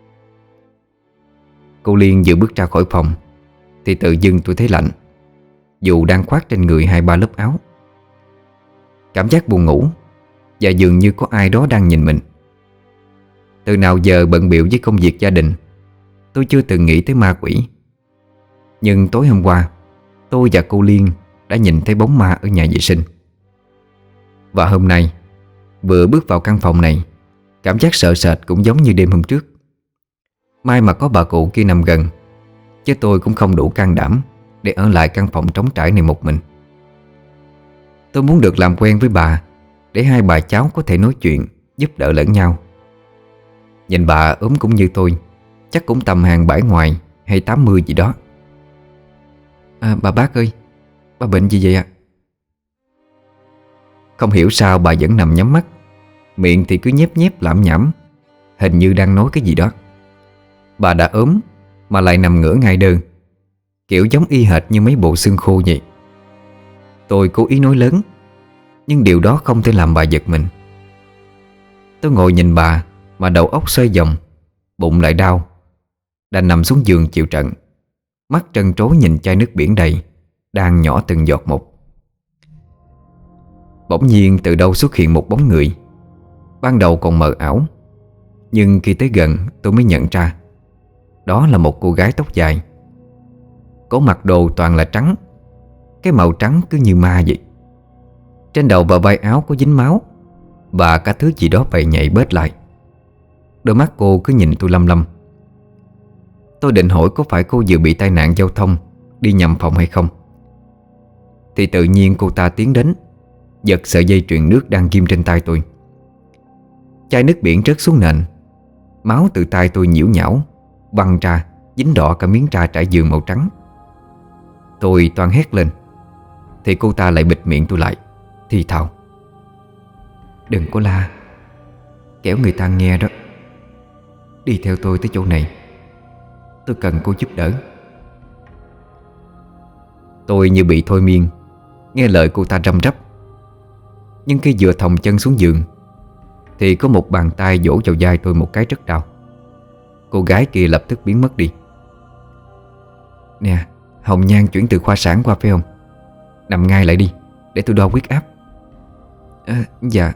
Cô Liên vừa bước ra khỏi phòng thì tự dưng tôi thấy lạnh, dù đang khoác trên người hai ba lớp áo. Cảm giác buồn ngủ, và dường như có ai đó đang nhìn mình. Từ nào giờ bận bịu với công việc gia đình, tôi chưa từng nghĩ tới ma quỷ. Nhưng tối hôm qua, tôi và cô Liên đã nhìn thấy bóng ma ở nhà vệ sinh. Và hôm nay, vừa bước vào căn phòng này, cảm giác sợ sệt cũng giống như đêm hôm trước. May mà có bà cụ kia nằm gần, chứ tôi cũng không đủ can đảm để ở lại căn phòng trống trải này một mình. Tôi muốn được làm quen với bà, để hai bà cháu có thể nói chuyện, giúp đỡ lẫn nhau. Nhìn bà ốm cũng như tôi, chắc cũng tầm hàng bảy ngoài hay tám mươi gì đó. À, bà bác ơi, bà bệnh gì vậy ạ? Không hiểu sao bà vẫn nằm nhắm mắt, miệng thì cứ nhép nhép lảm nhảm, hình như đang nói cái gì đó. Bà đã ốm mà lại nằm ngửa ngay đơn, kiểu giống y hệt như mấy bộ xương khô vậy. Tôi cố ý nói lớn, nhưng điều đó không thể làm bà giật mình. Tôi ngồi nhìn bà mà đầu óc xoay vòng, bụng lại đau, đành nằm xuống giường chịu trận, mắt trân trối nhìn chai nước biển đầy đang nhỏ từng giọt một. Bỗng nhiên từ đâu xuất hiện một bóng người. Ban đầu còn mờ ảo, nhưng khi tới gần tôi mới nhận ra đó là một cô gái tóc dài. Cô mặc đồ toàn là trắng, cái màu trắng cứ như ma vậy. Trên đầu và vai áo có dính máu và cả thứ gì đó bầy nhảy bết lại. Đôi mắt cô cứ nhìn tôi lăm lăm. Tôi định hỏi có phải cô vừa bị tai nạn giao thông đi nhầm phòng hay không, thì tự nhiên cô ta tiến đến, giật sợi dây chuyền nước đang ghim trên tay tôi. Chai nước biển rớt xuống nền, máu từ tay tôi nhiễu nhão văng ra, dính đỏ cả miếng tra trải giường màu trắng. Tôi toan hét lên thì cô ta lại bịt miệng tôi lại, thì thào: "Đừng có la, kẻo người ta nghe đó. Đi theo tôi tới chỗ này, tôi cần cô giúp đỡ." Tôi như bị thôi miên, nghe lời cô ta răm rắp. Nhưng khi vừa thòng chân xuống giường thì có một bàn tay vỗ vào vai tôi một cái rất đau. Cô gái kia lập tức biến mất đi. "Nè, Hồng Nhan chuyển từ khoa sản qua phải không? Nằm ngay lại đi, để tôi đo huyết áp." À, dạ.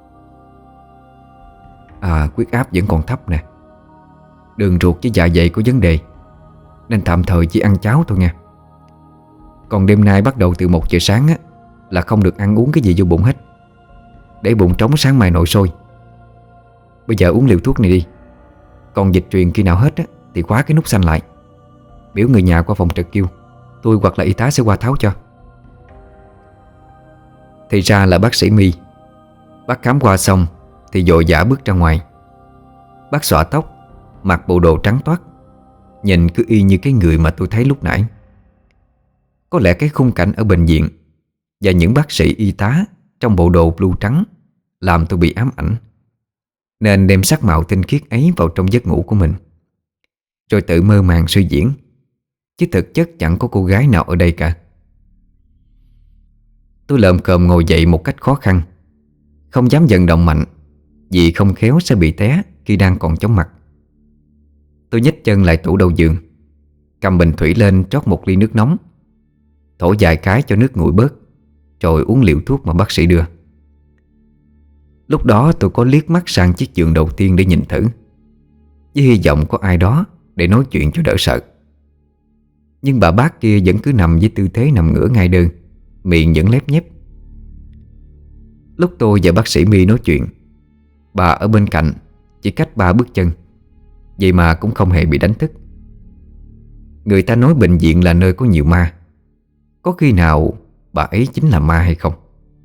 À, huyết áp vẫn còn thấp nè. Đường ruột với dạ dày có vấn đề, nên tạm thời chỉ ăn cháo thôi nha. Còn đêm nay bắt đầu từ một giờ sáng á, là không được ăn uống cái gì vô bụng hết, để bụng trống sáng mai nội sôi. Bây giờ uống liều thuốc này đi. Còn dịch truyền khi nào hết á, thì khóa cái nút xanh lại, biểu người nhà qua phòng trực kêu, tôi hoặc là y tá sẽ qua tháo cho. Thì ra là bác sĩ My. Bác khám qua xong thì vội vã bước ra ngoài. Bác xõa tóc, mặc bộ đồ trắng toát, nhìn cứ y như cái người mà tôi thấy lúc nãy. Có lẽ cái khung cảnh ở bệnh viện và những bác sĩ y tá trong bộ đồ blue trắng làm tôi bị ám ảnh, nên đem sắc mạo tinh khiết ấy vào trong giấc ngủ của mình, rồi tự mơ màng suy diễn. Chứ thực chất chẳng có cô gái nào ở đây cả. Tôi lợm cợm ngồi dậy một cách khó khăn, không dám vận động mạnh, vì không khéo sẽ bị té khi đang còn chóng mặt. Tôi nhích chân lại tủ đầu giường, cầm bình thủy lên trót một ly nước nóng, thổi vài cái cho nước nguội bớt, rồi uống liều thuốc mà bác sĩ đưa. Lúc đó tôi có liếc mắt sang chiếc giường đầu tiên để nhìn thử, với hy vọng có ai đó để nói chuyện cho đỡ sợ. Nhưng bà bác kia vẫn cứ nằm với tư thế nằm ngửa ngay đơn, miệng vẫn lép nhép. Lúc tôi và bác sĩ My nói chuyện, bà ở bên cạnh, chỉ cách ba bước chân, vậy mà cũng không hề bị đánh thức. Người ta nói bệnh viện là nơi có nhiều ma, có khi nào bà ấy chính là ma hay không?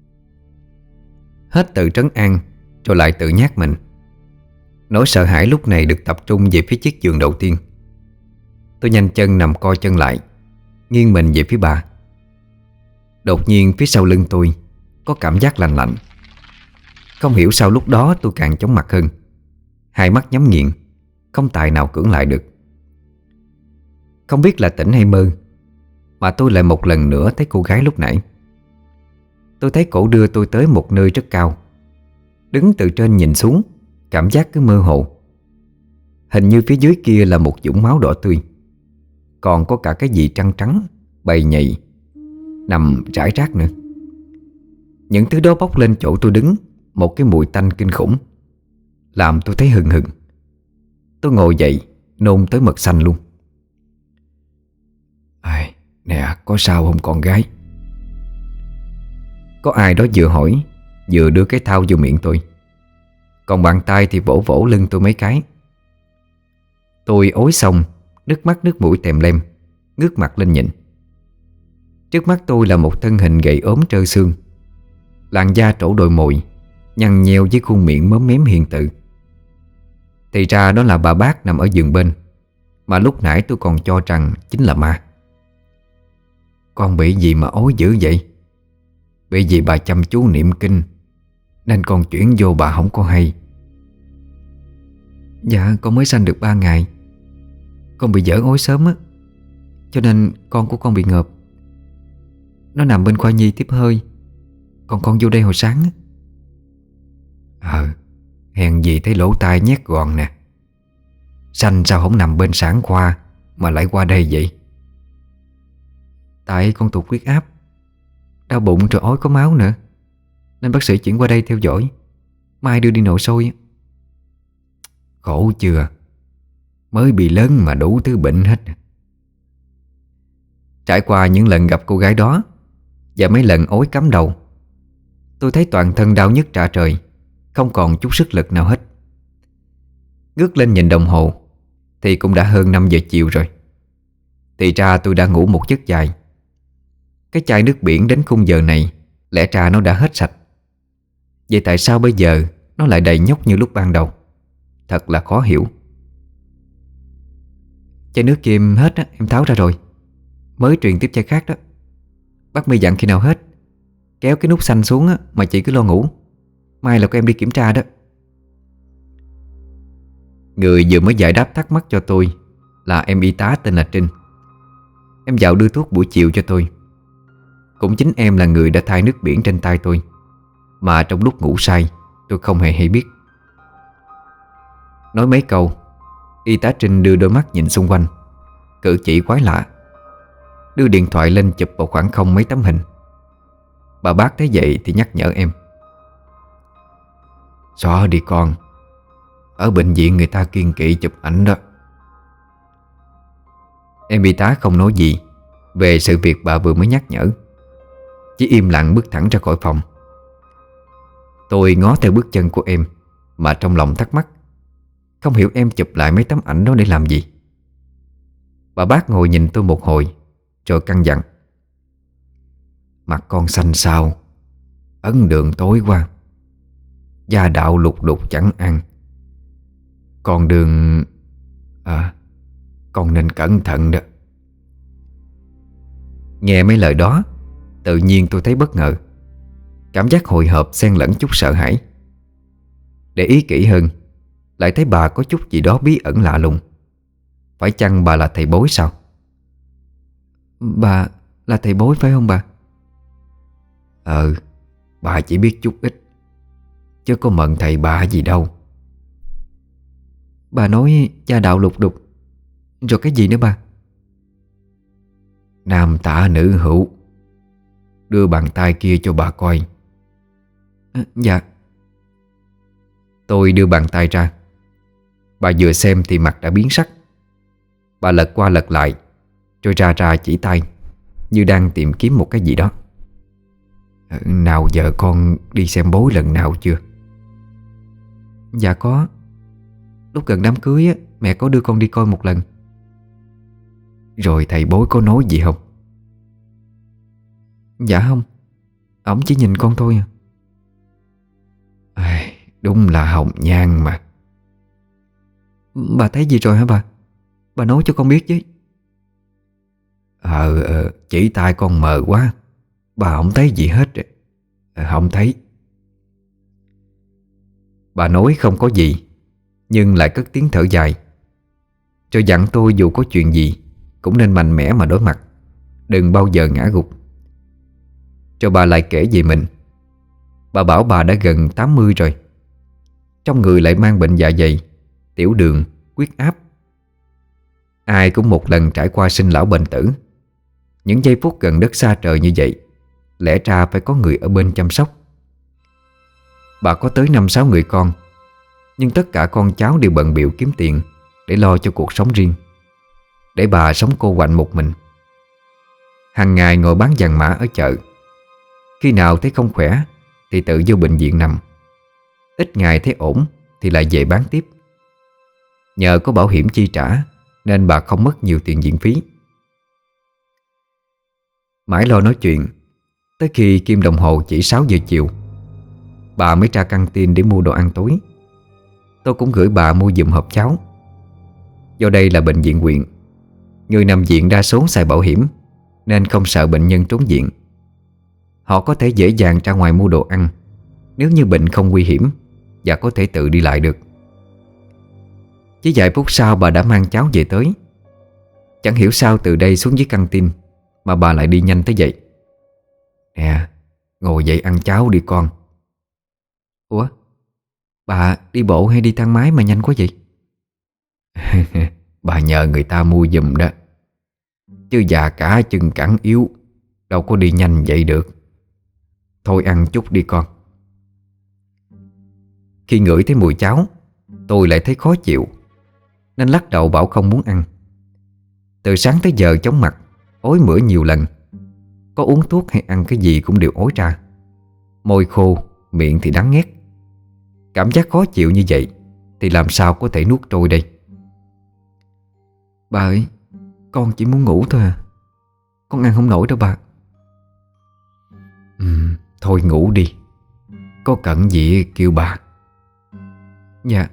Hết tự trấn an rồi lại tự nhắc mình. Nỗi sợ hãi lúc này được tập trung về phía chiếc giường đầu tiên. Tôi nhanh chân nằm co chân lại, nghiêng mình về phía bà. Đột nhiên phía sau lưng tôi có cảm giác lạnh lạnh. Không hiểu sao lúc đó tôi càng chóng mặt hơn, hai mắt nhắm nghiền, không tài nào cưỡng lại được. Không biết là tỉnh hay mơ, mà tôi lại một lần nữa thấy cô gái lúc nãy. Tôi thấy cổ đưa tôi tới một nơi rất cao. Đứng từ trên nhìn xuống, cảm giác cứ mơ hồ. Hình như phía dưới kia là một vũng máu đỏ tươi, còn có cả cái gì trắng trắng bầy nhầy nằm rải rác nữa. Những thứ đó bốc lên chỗ tôi đứng một cái mùi tanh kinh khủng, làm tôi thấy hừng hừng. Tôi ngồi dậy, nôn tới mật xanh luôn. Ai, nè, có sao không con gái? Có ai đó vừa hỏi, vừa đưa cái thau vô miệng tôi, còn bàn tay thì vỗ vỗ lưng tôi mấy cái. Tôi ối xong, nước mắt nước mũi tèm lem, ngước mặt lên nhìn. Trước mắt tôi là một thân hình gầy ốm trơ xương, làn da trổ đồi mồi, nhăn nheo với khuôn miệng móm mém hiền tự. Thì ra đó là bà bác nằm ở giường bên, mà lúc nãy tôi còn cho rằng chính là ma. Con bị gì mà ối dữ vậy? Bị gì bà chăm chú niệm kinh nên con chuyển vô bà không có hay. Dạ con mới sanh được ba ngày. Con bị dở ối sớm á, cho nên con của con bị ngợp. Nó nằm bên khoa nhi tiếp hơi, còn con vô đây hồi sáng á. Ờ, hèn gì thấy lỗ tai nhét gọn nè. Sanh sao không nằm bên sản khoa mà lại qua đây vậy? Tại con tụt huyết áp, đau bụng rồi ói có máu nữa, nên bác sĩ chuyển qua đây theo dõi, mai đưa đi nội soi. Khổ chưa, mới bị lớn mà đủ thứ bệnh hết. Trải qua những lần gặp cô gái đó và mấy lần ối cắm đầu, tôi thấy toàn thân đau nhức rã trời, không còn chút sức lực nào hết. Ngước lên nhìn đồng hồ thì cũng đã hơn năm giờ chiều rồi. Thì ra tôi đã ngủ một giấc dài. Cái chai nước biển đến khung giờ này lẽ ra nó đã hết sạch. Vậy tại sao bây giờ nó lại đầy nhóc như lúc ban đầu? Thật là khó hiểu. Chai nước kia em hết á, em tháo ra rồi, mới truyền tiếp chai khác đó. Bác My dặn khi nào hết kéo cái nút xanh xuống á, mà chị cứ lo ngủ, mai là của em đi kiểm tra đó. Người vừa mới giải đáp thắc mắc cho tôi là em y tá tên là Trinh. Em vào đưa thuốc buổi chiều cho tôi. Cũng chính em là người đã thay nước biển trên tay tôi, mà trong lúc ngủ say tôi không hề hay biết. Nói mấy câu, y tá Trinh đưa đôi mắt nhìn xung quanh, cử chỉ quái lạ, đưa điện thoại lên chụp vào khoảng không mấy tấm hình. Bà bác thấy vậy thì nhắc nhở em: "Xóa đi con, ở bệnh viện người ta kiêng kỵ chụp ảnh đó." Em y tá không nói gì về sự việc bà vừa mới nhắc nhở, chỉ im lặng bước thẳng ra khỏi phòng. Tôi ngó theo bước chân của em mà trong lòng thắc mắc, không hiểu em chụp lại mấy tấm ảnh đó để làm gì. Bà bác ngồi nhìn tôi một hồi rồi căn dặn: "Mặt con xanh xao, ấn đường tối qua, da đạo lục đục chẳng ăn. Con đường... À, con nên cẩn thận đó." Nghe mấy lời đó, tự nhiên tôi thấy bất ngờ. Cảm giác hồi hộp xen lẫn chút sợ hãi. Để ý kỹ hơn, lại thấy bà có chút gì đó bí ẩn lạ lùng. Phải chăng bà là thầy bói sao? Bà là thầy bói phải không bà? Ờ, bà chỉ biết chút ít, chứ có mận thầy bà gì đâu. Bà nói gia đạo lục đục, rồi cái gì nữa bà? Nam tả nữ hữu. Đưa bàn tay kia cho bà coi. À, dạ. Tôi đưa bàn tay ra. Bà vừa xem thì mặt đã biến sắc. Bà lật qua lật lại, rồi ra ra chỉ tay, như đang tìm kiếm một cái gì đó. À, nào giờ con đi xem bói lần nào chưa? Dạ có. Lúc gần đám cưới á, mẹ có đưa con đi coi một lần. Rồi thầy bói có nói gì không? Dạ không, ổng chỉ nhìn con thôi à. À, đúng là hồng nhan mà. Bà thấy gì rồi hả bà? Bà nói cho con biết chứ. Ờ, ờ chỉ tay con mờ quá, bà không thấy gì hết. À, không thấy. Bà nói không có gì, nhưng lại cất tiếng thở dài, rồi dặn tôi dù có chuyện gì cũng nên mạnh mẽ mà đối mặt, đừng bao giờ ngã gục. Cho bà lại kể về mình. Bà bảo bà đã gần tám mươi rồi, trong người lại mang bệnh dạ dày, tiểu đường, huyết áp. Ai cũng một lần trải qua sinh lão bệnh tử. Những giây phút gần đất xa trời như vậy, lẽ ra phải có người ở bên chăm sóc. Bà có tới năm sáu người con, nhưng tất cả con cháu đều bận bịu kiếm tiền để lo cho cuộc sống riêng, để bà sống cô quạnh một mình. Hàng ngày ngồi bán vàng mã ở chợ. Khi nào thấy không khỏe thì tự vô bệnh viện nằm. Ít ngày thấy ổn thì lại về bán tiếp. Nhờ có bảo hiểm chi trả nên bà không mất nhiều tiền viện phí. Mãi lo nói chuyện, tới khi kim đồng hồ chỉ sáu giờ chiều, bà mới ra căng tin để mua đồ ăn tối. Tôi cũng gửi bà mua giùm hộp cháo. Do đây là bệnh viện huyện, người nằm viện đa số xài bảo hiểm, nên không sợ bệnh nhân trốn viện. Họ có thể dễ dàng ra ngoài mua đồ ăn, nếu như bệnh không nguy hiểm và có thể tự đi lại được. Chỉ vài phút sau bà đã mang cháu về tới. Chẳng hiểu sao từ đây xuống dưới căng tin mà bà lại đi nhanh tới vậy. Nè, ngồi dậy ăn cháo đi con. Ủa, bà đi bộ hay đi thang máy mà nhanh quá vậy? Bà nhờ người ta mua giùm đó. Chứ già cả chân cẳng yếu, đâu có đi nhanh vậy được. Thôi ăn chút đi con. Khi ngửi thấy mùi cháo, tôi lại thấy khó chịu, nên lắc đầu bảo không muốn ăn. Từ sáng tới giờ chóng mặt, ói mửa nhiều lần. Có uống thuốc hay ăn cái gì cũng đều ói ra. Môi khô, miệng thì đắng nghét. Cảm giác khó chịu như vậy thì làm sao có thể nuốt trôi đây? Bà ơi, con chỉ muốn ngủ thôi à. Con ăn không nổi đâu bà. Ừ, thôi ngủ đi. Có cần gì kêu bà. Dạ.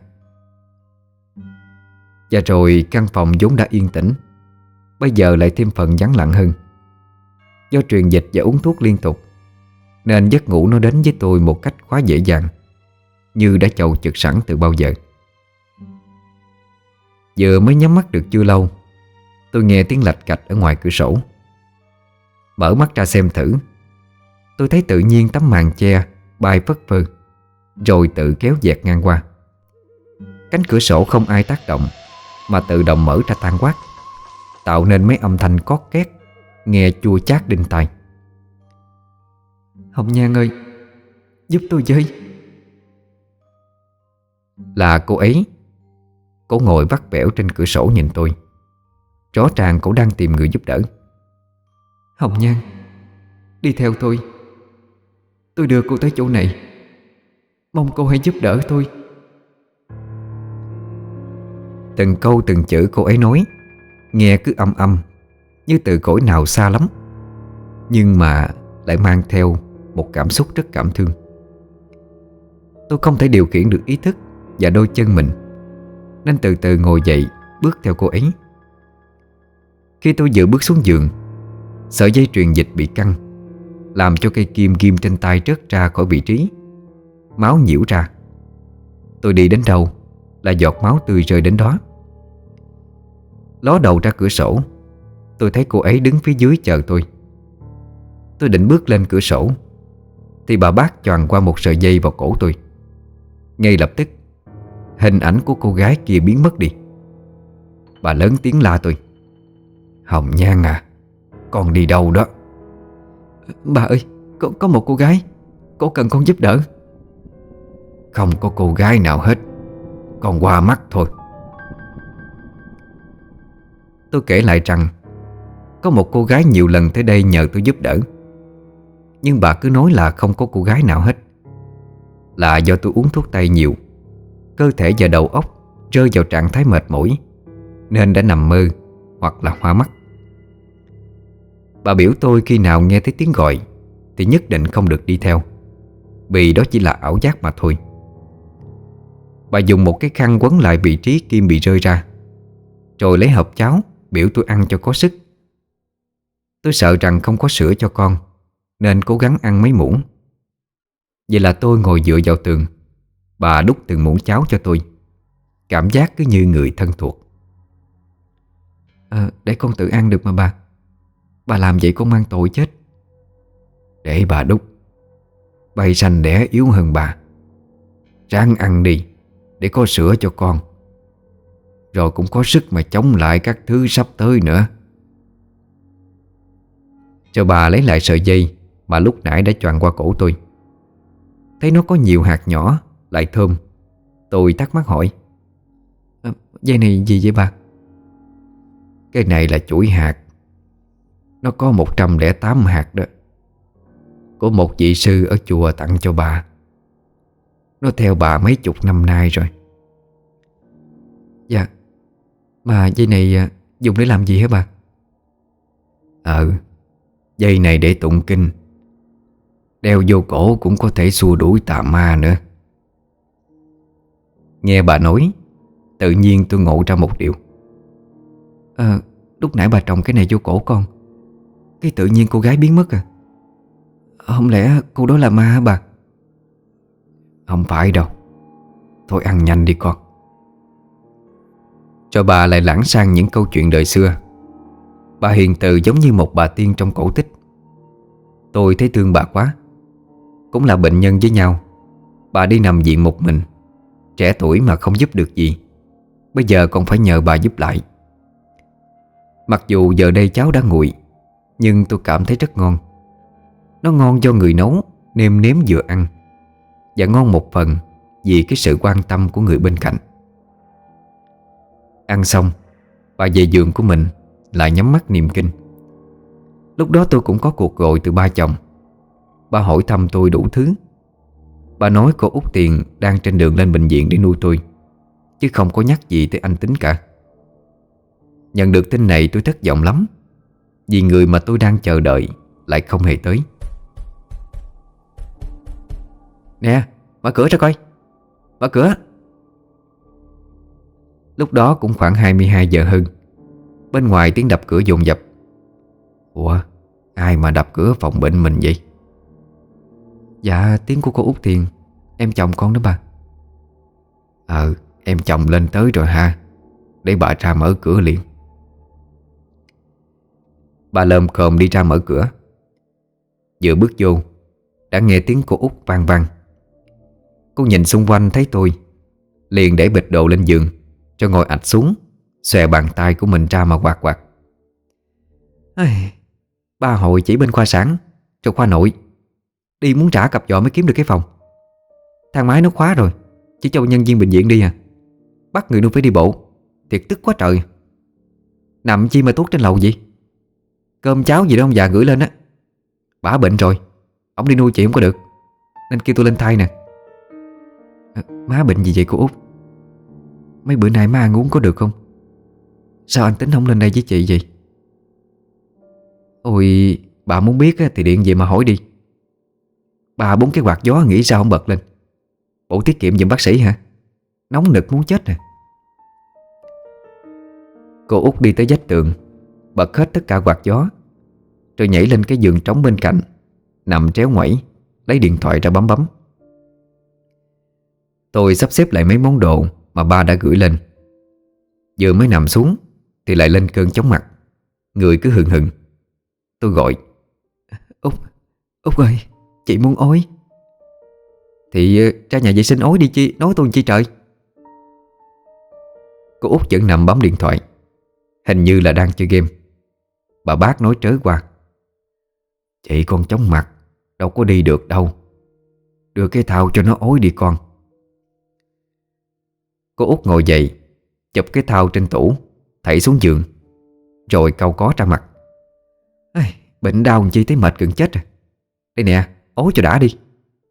Và rồi căn phòng vốn đã yên tĩnh bây giờ lại thêm phần vắng lặng hơn. Do truyền dịch và uống thuốc liên tục nên giấc ngủ nó đến với tôi một cách quá dễ dàng, như đã chầu chực sẵn từ bao giờ. Vừa mới nhắm mắt được chưa lâu, tôi nghe tiếng lạch cạch ở ngoài cửa sổ. Mở mắt ra xem thử, tôi thấy tự nhiên tấm màn che bay phất phơ, rồi tự kéo dẹt ngang qua. Cánh cửa sổ không ai tác động mà tự động mở ra tan quát, tạo nên mấy âm thanh cót két nghe chua chát đinh tai. Hồng Nhan ơi, giúp tôi với. Là cô ấy. Cô ngồi vắt vẻo trên cửa sổ nhìn tôi. Rõ ràng cô đang tìm người giúp đỡ. Hồng Nhan, đi theo tôi. Tôi đưa cô tới chỗ này. Mong cô hãy giúp đỡ tôi. Từng câu từng chữ cô ấy nói nghe cứ âm âm, như từ cõi nào xa lắm, nhưng mà lại mang theo một cảm xúc rất cảm thương. Tôi không thể điều khiển được ý thức và đôi chân mình, nên từ từ ngồi dậy bước theo cô ấy. Khi tôi vừa bước xuống giường, sợi dây truyền dịch bị căng, làm cho cây kim ghim trên tay rớt ra khỏi vị trí. Máu nhiễu ra. Tôi đi đến đâu là giọt máu tươi rơi đến đó. Ló đầu ra cửa sổ, tôi thấy cô ấy đứng phía dưới chờ tôi. Tôi định bước lên cửa sổ thì bà bác choàng qua một sợi dây vào cổ tôi. Ngay lập tức, hình ảnh của cô gái kia biến mất đi. Bà lớn tiếng la tôi. Hồng Nhan à, con đi đâu đó? Bà ơi, có, có một cô gái, cô cần con giúp đỡ. Không có cô gái nào hết, con qua mắt thôi. Tôi kể lại rằng có một cô gái nhiều lần tới đây nhờ tôi giúp đỡ, nhưng bà cứ nói là không có cô gái nào hết. Là do tôi uống thuốc tây nhiều, cơ thể và đầu óc rơi vào trạng thái mệt mỏi, nên đã nằm mơ hoặc là hoa mắt. Bà biểu tôi khi nào nghe thấy tiếng gọi thì nhất định không được đi theo, vì đó chỉ là ảo giác mà thôi. Bà dùng một cái khăn quấn lại vị trí kim bị rơi ra, rồi lấy hộp cháo biểu tôi ăn cho có sức. Tôi sợ rằng không có sữa cho con, nên cố gắng ăn mấy muỗng. Vậy là tôi ngồi dựa vào tường, bà đút từng muỗng cháo cho tôi. Cảm giác cứ như người thân thuộc. À, để con tự ăn được mà bà. Bà làm vậy con mang tội chết. Để bà đút. Bay sanh đẻ yếu hơn bà. Ráng ăn đi, để có sữa cho con, rồi cũng có sức mà chống lại các thứ sắp tới nữa. Cho bà lấy lại sợi dây mà lúc nãy đã choàng qua cổ tôi. Thấy nó có nhiều hạt nhỏ, lại thơm. Tôi thắc mắc hỏi. À, dây này gì vậy bà? Cái này là chuỗi hạt. Nó có một trăm lẻ tám hạt đó, của một vị sư ở chùa tặng cho bà. Nó theo bà mấy chục năm nay rồi. Dạ. Mà dây này dùng để làm gì hả bà? Ờ, dây này để tụng kinh. Đeo vô cổ cũng có thể xua đuổi tà ma nữa. Nghe bà nói, tự nhiên tôi ngộ ra một điều. À, lúc nãy bà trồng cái này vô cổ con, cái tự nhiên cô gái biến mất à? Không lẽ cô đó là ma hả bà? Không phải đâu. Thôi ăn nhanh đi con. Cho bà lại lảng sang những câu chuyện đời xưa. Bà hiền từ giống như một bà tiên trong cổ tích. Tôi thấy thương bà quá. Cũng là bệnh nhân với nhau. Bà đi nằm viện một mình, trẻ tuổi mà không giúp được gì, bây giờ còn phải nhờ bà giúp lại. Mặc dù giờ đây cháo đã nguội, nhưng tôi cảm thấy rất ngon. Nó ngon do người nấu nêm nếm vừa ăn, và ngon một phần vì cái sự quan tâm của người bên cạnh. Ăn xong, bà về giường của mình lại nhắm mắt niệm kinh. Lúc đó tôi cũng có cuộc gọi từ ba chồng. Bà hỏi thăm tôi đủ thứ. Bà nói cô út Tiền đang trên đường lên bệnh viện để nuôi tôi, chứ không có nhắc gì tới anh Tính cả. Nhận được tin này tôi thất vọng lắm, vì người mà tôi đang chờ đợi lại không hề tới. Nè, mở cửa ra coi. Mở cửa. Lúc đó cũng khoảng hai mươi hai giờ hơn. Bên ngoài tiếng đập cửa dồn dập. Ủa, ai mà đập cửa phòng bệnh mình vậy? Dạ, tiếng của cô út Tiền, em chồng con đó bà. Ờ, em chồng lên tới rồi ha. Để bà ra mở cửa liền. Bà lồm cồm đi ra mở cửa. Vừa bước vô, đã nghe tiếng cô út vang vang. Cô nhìn xung quanh thấy tôi, liền để bịch đồ lên giường, cho ngồi ạch xuống, xòe bàn tay của mình ra mà quạt quạt. Ba hội chỉ bên khoa sản, cho khoa nội. Đi muốn trả cặp giò mới kiếm được cái phòng. Thang máy nó khóa rồi, chỉ cho nhân viên bệnh viện đi à. Bắt người nuôi phải đi bộ, thiệt tức quá trời. Nằm chi mà tuốt trên lầu vậy? Cơm cháo gì đó ông già gửi lên á. Bả bệnh rồi, ông đi nuôi chị không có được, nên kêu tôi lên thay nè. À, má bệnh gì vậy cô út? Mấy bữa nay má ăn uống có được không? Sao anh Tính không lên đây với chị vậy? Ôi, bà muốn biết thì điện về mà hỏi đi. Bà bốn cái quạt gió nghĩ sao không bật lên? Bộ tiết kiệm giùm bác sĩ hả? Nóng nực muốn chết nè. Cô út đi tới vách tường, bật hết tất cả quạt gió, rồi nhảy lên cái giường trống bên cạnh, nằm tréo ngoẩy, lấy điện thoại ra bấm bấm. Tôi sắp xếp lại mấy món đồ mà ba đã gửi lên. Vừa mới nằm xuống thì lại lên cơn chóng mặt, người cứ hừng hừng. Tôi gọi: Út, Út ơi, chị muốn ói. Thì ra nhà vệ sinh ói đi chi, nói tôi chi trời. Cô út vẫn nằm bấm điện thoại, hình như là đang chơi game. Bà bác nói trớ qua: Chị con chóng mặt, đâu có đi được đâu. Đưa cái thau cho nó ói đi con. Cô út ngồi dậy, chụp cái thau trên tủ, thảy xuống giường, rồi cau có ra mặt. Bệnh đau chi thấy mệt gần chết rồi. Đây nè, ói cho đã đi.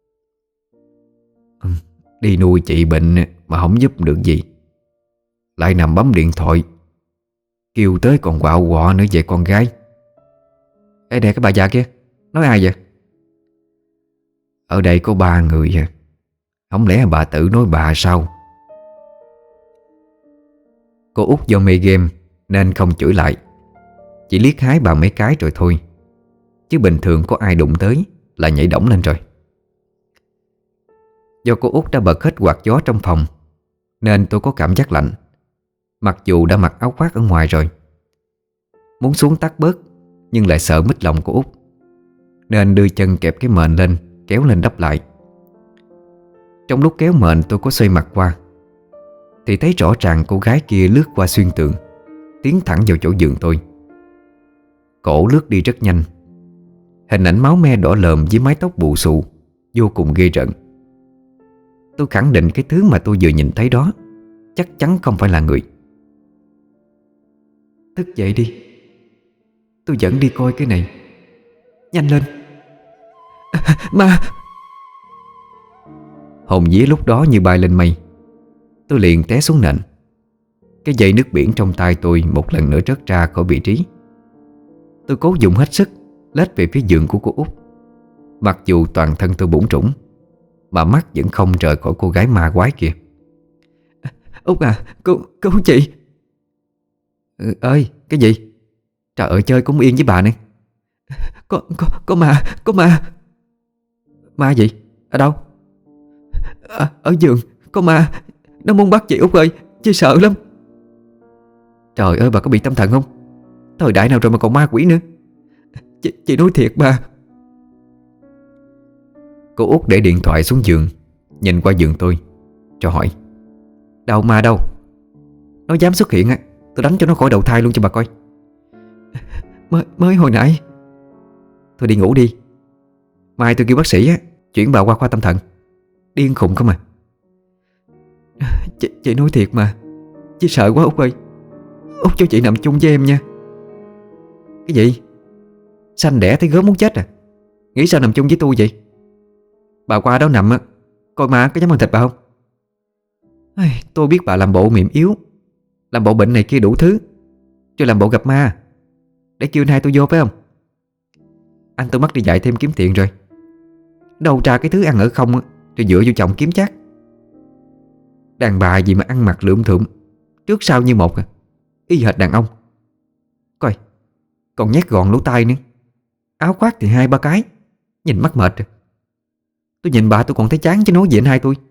ừ, Đi nuôi chị bệnh mà không giúp được gì, lại nằm bấm điện thoại, kêu tới còn quạo quọ nữa vậy con gái. Ê nè cái bà già kia, nói ai vậy? Ở đây có ba người à, không lẽ bà tự nói bà sao? Cô út do mê game nên không chửi lại, chỉ liếc hái bà mấy cái rồi thôi. Chứ bình thường có ai đụng tới là nhảy đổng lên rồi. Do cô út đã bật hết quạt gió trong phòng, nên tôi có cảm giác lạnh, mặc dù đã mặc áo khoác ở ngoài rồi. Muốn xuống tắt bớt, nhưng lại sợ mít lòng của út, nên đưa chân kẹp cái mền lên, kéo lên đắp lại. Trong lúc kéo mền tôi có xoay mặt qua, thì thấy rõ ràng cô gái kia lướt qua xuyên tường, tiến thẳng vào chỗ giường tôi. Cổ lướt đi rất nhanh. Hình ảnh máu me đỏ lờm với mái tóc bù xù, vô cùng ghê rợn. Tôi khẳng định cái thứ mà tôi vừa nhìn thấy đó chắc chắn không phải là người. Thức dậy đi, tôi dẫn đi coi cái này. Nhanh lên. à, Ma. Hồn vía lúc đó như bay lên mây. Tôi liền té xuống nền. Cái dây nước biển trong tay tôi một lần nữa rớt ra khỏi vị trí. Tôi cố dùng hết sức lết về phía giường của cô út. Mặc dù toàn thân tôi bủn rủn, mà mắt vẫn không rời khỏi cô gái ma quái kia. Út à, cứu, cứu chị. ừ, Ơi, cái gì? Trời ơi, chơi cũng yên với bà nè. Có, có, có ma, có ma. Ma gì? Ở đâu? À, ở giường có ma, nó muốn bắt chị Út ơi, chị sợ lắm. Trời ơi, bà có bị tâm thần không? Thời đại nào rồi mà còn ma quỷ nữa. Chị, chị nói thiệt mà. Cô Út để điện thoại xuống giường, nhìn qua giường tôi, cho hỏi: Đâu ma đâu. Nó dám xuất hiện á, tôi đánh cho nó khỏi đầu thai luôn cho bà coi. Mới, mới hồi nãy. Thôi đi ngủ đi, mai tôi kêu bác sĩ á chuyển bà qua khoa tâm thần. Điên khùng không à. Chị, chị nói thiệt mà. Chị sợ quá Út ơi. Út cho chị nằm chung với em nha. Cái gì? Sanh đẻ thấy gớm muốn chết à? Nghĩ sao nằm chung với tôi vậy? Bà qua đó nằm á, coi ma có dám ăn thịt bà không? Ai, tôi biết bà làm bộ mềm yếu, làm bộ bệnh này kia đủ thứ, cho làm bộ gặp ma để kêu anh hai tôi vô phải không? Anh tôi mất đi dạy thêm kiếm tiền rồi. Đâu ra cái thứ ăn ở không á, rồi dựa vô chồng kiếm chác. Đàn bà gì mà ăn mặc lượm thượm, trước sau như một à, y hệt đàn ông. Coi, còn nhét gọn lỗ tai nữa. Áo khoác thì hai ba cái, nhìn mắc mệt rồi. Tôi nhìn bà tôi còn thấy chán chứ nói gì anh hai tôi.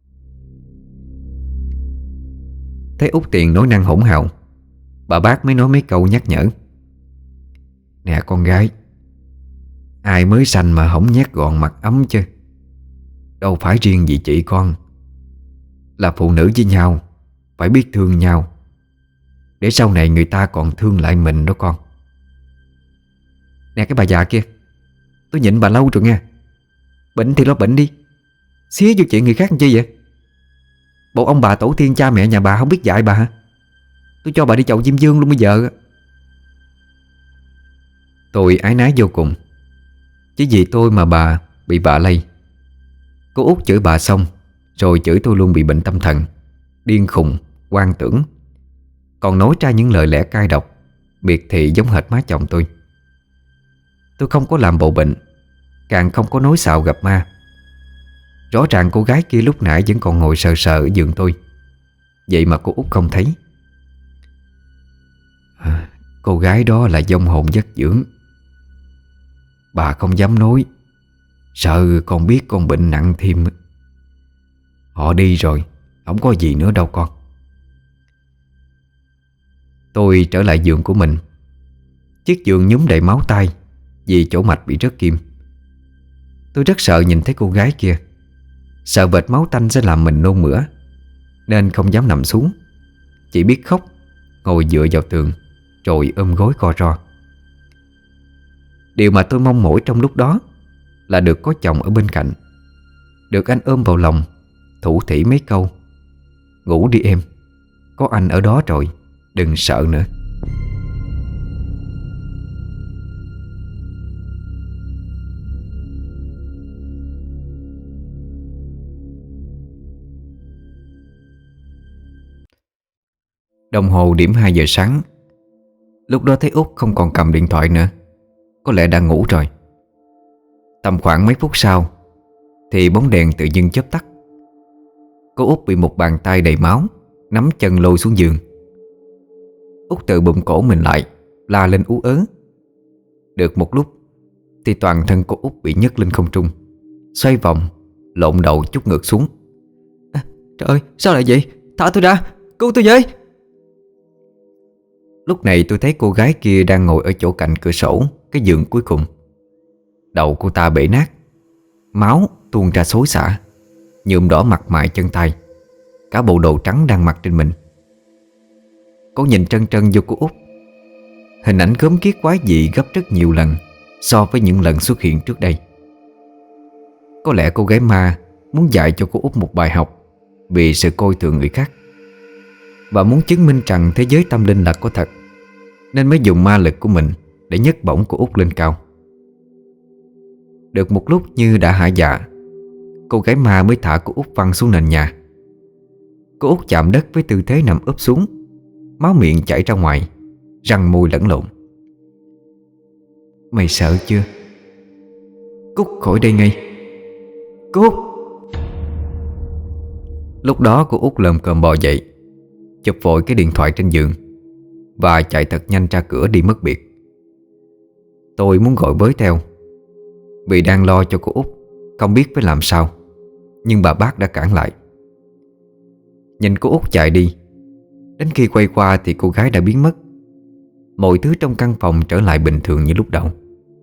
Thấy Út Tiền nói năng hỗn hào, bà bác mới nói mấy câu nhắc nhở: Nè con gái, ai mới sanh mà không nhét gọn mặc ấm chứ. Đâu phải riêng gì chị con. Là phụ nữ với nhau phải biết thương nhau, để sau này người ta còn thương lại mình đó con. Nè cái bà già kia, tôi nhịn bà lâu rồi nha. Bệnh thì lo bệnh đi, xía vô chuyện người khác làm chi vậy? Bộ ông bà tổ tiên cha mẹ nhà bà không biết dạy bà hả? Tôi cho bà đi chầu Diêm Dương luôn bây giờ. Tôi ái nái vô cùng. Chỉ vì tôi mà bà bị bà lây. Cô Út chửi bà xong rồi chửi tôi luôn bị bệnh tâm thần, điên khùng, hoang tưởng. Còn nói ra những lời lẽ cay độc, miệt thị giống hệt má chồng tôi. Tôi không có làm bộ bệnh, càng không có nói xạo gặp ma. Rõ ràng cô gái kia lúc nãy vẫn còn ngồi sờ sờ ở giường tôi, vậy mà cô Út không thấy. à, Cô gái đó là vong hồn giấc dưỡng. Bà không dám nói, sợ con biết con bệnh nặng thêm. Họ đi rồi, không có gì nữa đâu con. Tôi trở lại giường của mình. Chiếc giường nhúm đầy máu tay vì chỗ mạch bị rớt kim. Tôi rất sợ nhìn thấy cô gái kia, sợ vệt máu tanh sẽ làm mình nôn mửa, nên không dám nằm xuống, chỉ biết khóc, ngồi dựa vào tường rồi ôm gối co ro. Điều mà tôi mong mỏi trong lúc đó là được có chồng ở bên cạnh, được anh ôm vào lòng, thủ thỉ mấy câu: Ngủ đi em, có anh ở đó rồi, đừng sợ nữa. Đồng hồ điểm hai giờ sáng. Lúc đó thấy Út không còn cầm điện thoại nữa, có lẽ đang ngủ rồi. Tầm khoảng mấy phút sau thì bóng đèn tự dưng chớp tắt. Cô Út bị một bàn tay đầy máu nắm chân lôi xuống giường. Út tự bụm cổ mình lại, la lên ú ớ. Được một lúc thì toàn thân cô Út bị nhấc lên không trung, xoay vòng, lộn đầu chút ngược xuống. à, Trời ơi, sao lại vậy? Thả tôi ra, cứu tôi với. Lúc này tôi thấy cô gái kia đang ngồi ở chỗ cạnh cửa sổ, cái giường cuối cùng. Đầu cô ta bể nát, máu tuôn ra xối xả, nhuộm đỏ mặt mày chân tay, cả bộ đồ trắng đang mặc trên mình. Cô nhìn trân trân vô cô Út. Hình ảnh gớm ghiếc quái dị gấp rất nhiều lần so với những lần xuất hiện trước đây. Có lẽ cô gái ma muốn dạy cho cô Út một bài học vì sự coi thường người khác, và muốn chứng minh rằng thế giới tâm linh là có thật, nên mới dùng ma lực của mình để nhấc bổng cô Út lên cao. Được một lúc như đã hả dạ, cô gái ma mới thả cô Út văng xuống nền nhà. Cô Út chạm đất với tư thế nằm úp xuống, máu miệng chảy ra ngoài, răng môi lẫn lộn. Mày sợ chưa? Cút khỏi đây ngay. Cút. Lúc đó cô Út lồm cồm bò dậy, chụp vội cái điện thoại trên giường và chạy thật nhanh ra cửa đi mất biệt. Tôi muốn gọi với theo, vì đang lo cho cô Út không biết phải làm sao. Nhưng bà bác đã cản lại. Nhìn cô út chạy đi, đến khi quay qua thì cô gái đã biến mất. Mọi thứ trong căn phòng trở lại bình thường như lúc đầu.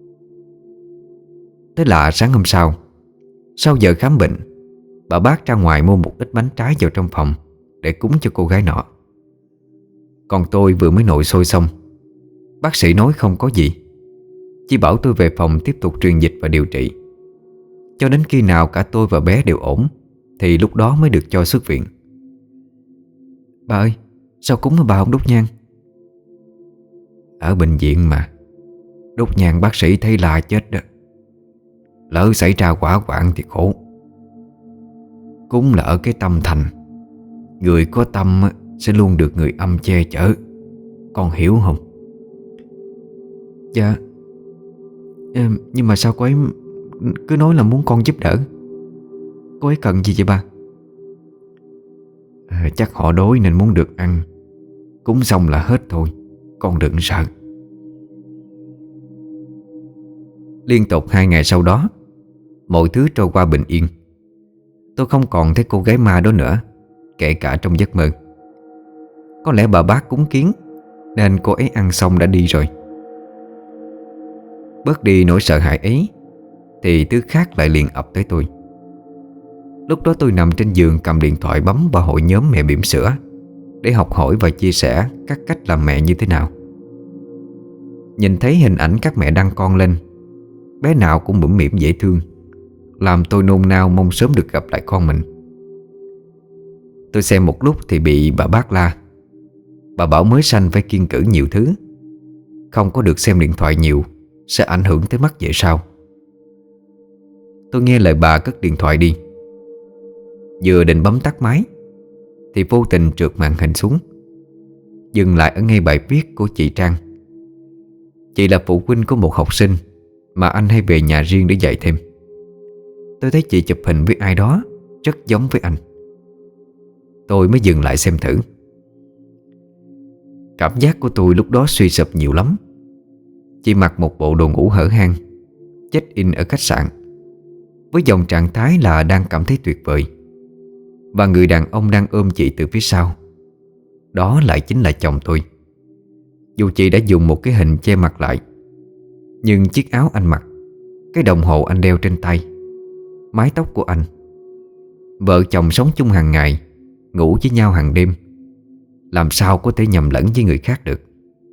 Thế là sáng hôm sau, sau giờ khám bệnh, bà bác ra ngoài mua một ít bánh trái vào trong phòng để cúng cho cô gái nọ. Còn tôi vừa mới nội sôi xong, bác sĩ nói không có gì, chỉ bảo tôi về phòng tiếp tục truyền dịch và điều trị. Cho đến khi nào cả tôi và bé đều ổn thì lúc đó mới được cho xuất viện. Bà ơi, sao cúng mà bà không đốt nhang? Ở bệnh viện mà, đốt nhang bác sĩ thấy là chết đó. Lỡ xảy ra hỏa hoạn thì khổ. Cúng là ở cái tâm thành. Người có tâm sẽ luôn được người âm che chở. Con hiểu không? Dạ. Em, nhưng mà sao cô ấy cứ nói là muốn con giúp đỡ? Cô ấy cần gì vậy bà? À, chắc họ đói nên muốn được ăn. Cúng xong là hết thôi, con đừng sợ. Liên tục hai ngày sau đó, mọi thứ trôi qua bình yên. Tôi không còn thấy cô gái ma đó nữa, kể cả trong giấc mơ. Có lẽ bà bác cúng kiến nên cô ấy ăn xong đã đi rồi. Bớt đi nỗi sợ hãi ấy thì thứ khác lại liền ập tới tôi. Lúc đó tôi nằm trên giường cầm điện thoại bấm vào hội nhóm mẹ bỉm sữa để học hỏi và chia sẻ các cách làm mẹ như thế nào. Nhìn thấy hình ảnh các mẹ đăng con lên, bé nào cũng mũm mĩm dễ thương, làm tôi nôn nao mong sớm được gặp lại con mình. Tôi xem một lúc thì bị bà bác la. Bà bảo mới sanh phải kiêng cữ nhiều thứ, không có được xem điện thoại nhiều, sẽ ảnh hưởng tới mắt về sau. Tôi nghe lời bà cất điện thoại đi. Vừa định bấm tắt máy thì vô tình trượt màn hình xuống, dừng lại ở ngay bài viết của chị Trang. Chị là phụ huynh của một học sinh mà anh hay về nhà riêng để dạy thêm. Tôi thấy chị chụp hình với ai đó rất giống với anh. Tôi mới dừng lại xem thử. Cảm giác của tôi lúc đó suy sụp nhiều lắm. Chị mặc một bộ đồ ngủ hở hang, check in ở khách sạn, với dòng trạng thái là đang cảm thấy tuyệt vời. Và người đàn ông đang ôm chị từ phía sau, đó lại chính là chồng tôi. Dù chị đã dùng một cái hình che mặt lại, nhưng chiếc áo anh mặc, cái đồng hồ anh đeo trên tay, mái tóc của anh, vợ chồng sống chung hàng ngày, ngủ với nhau hàng đêm, làm sao có thể nhầm lẫn với người khác được.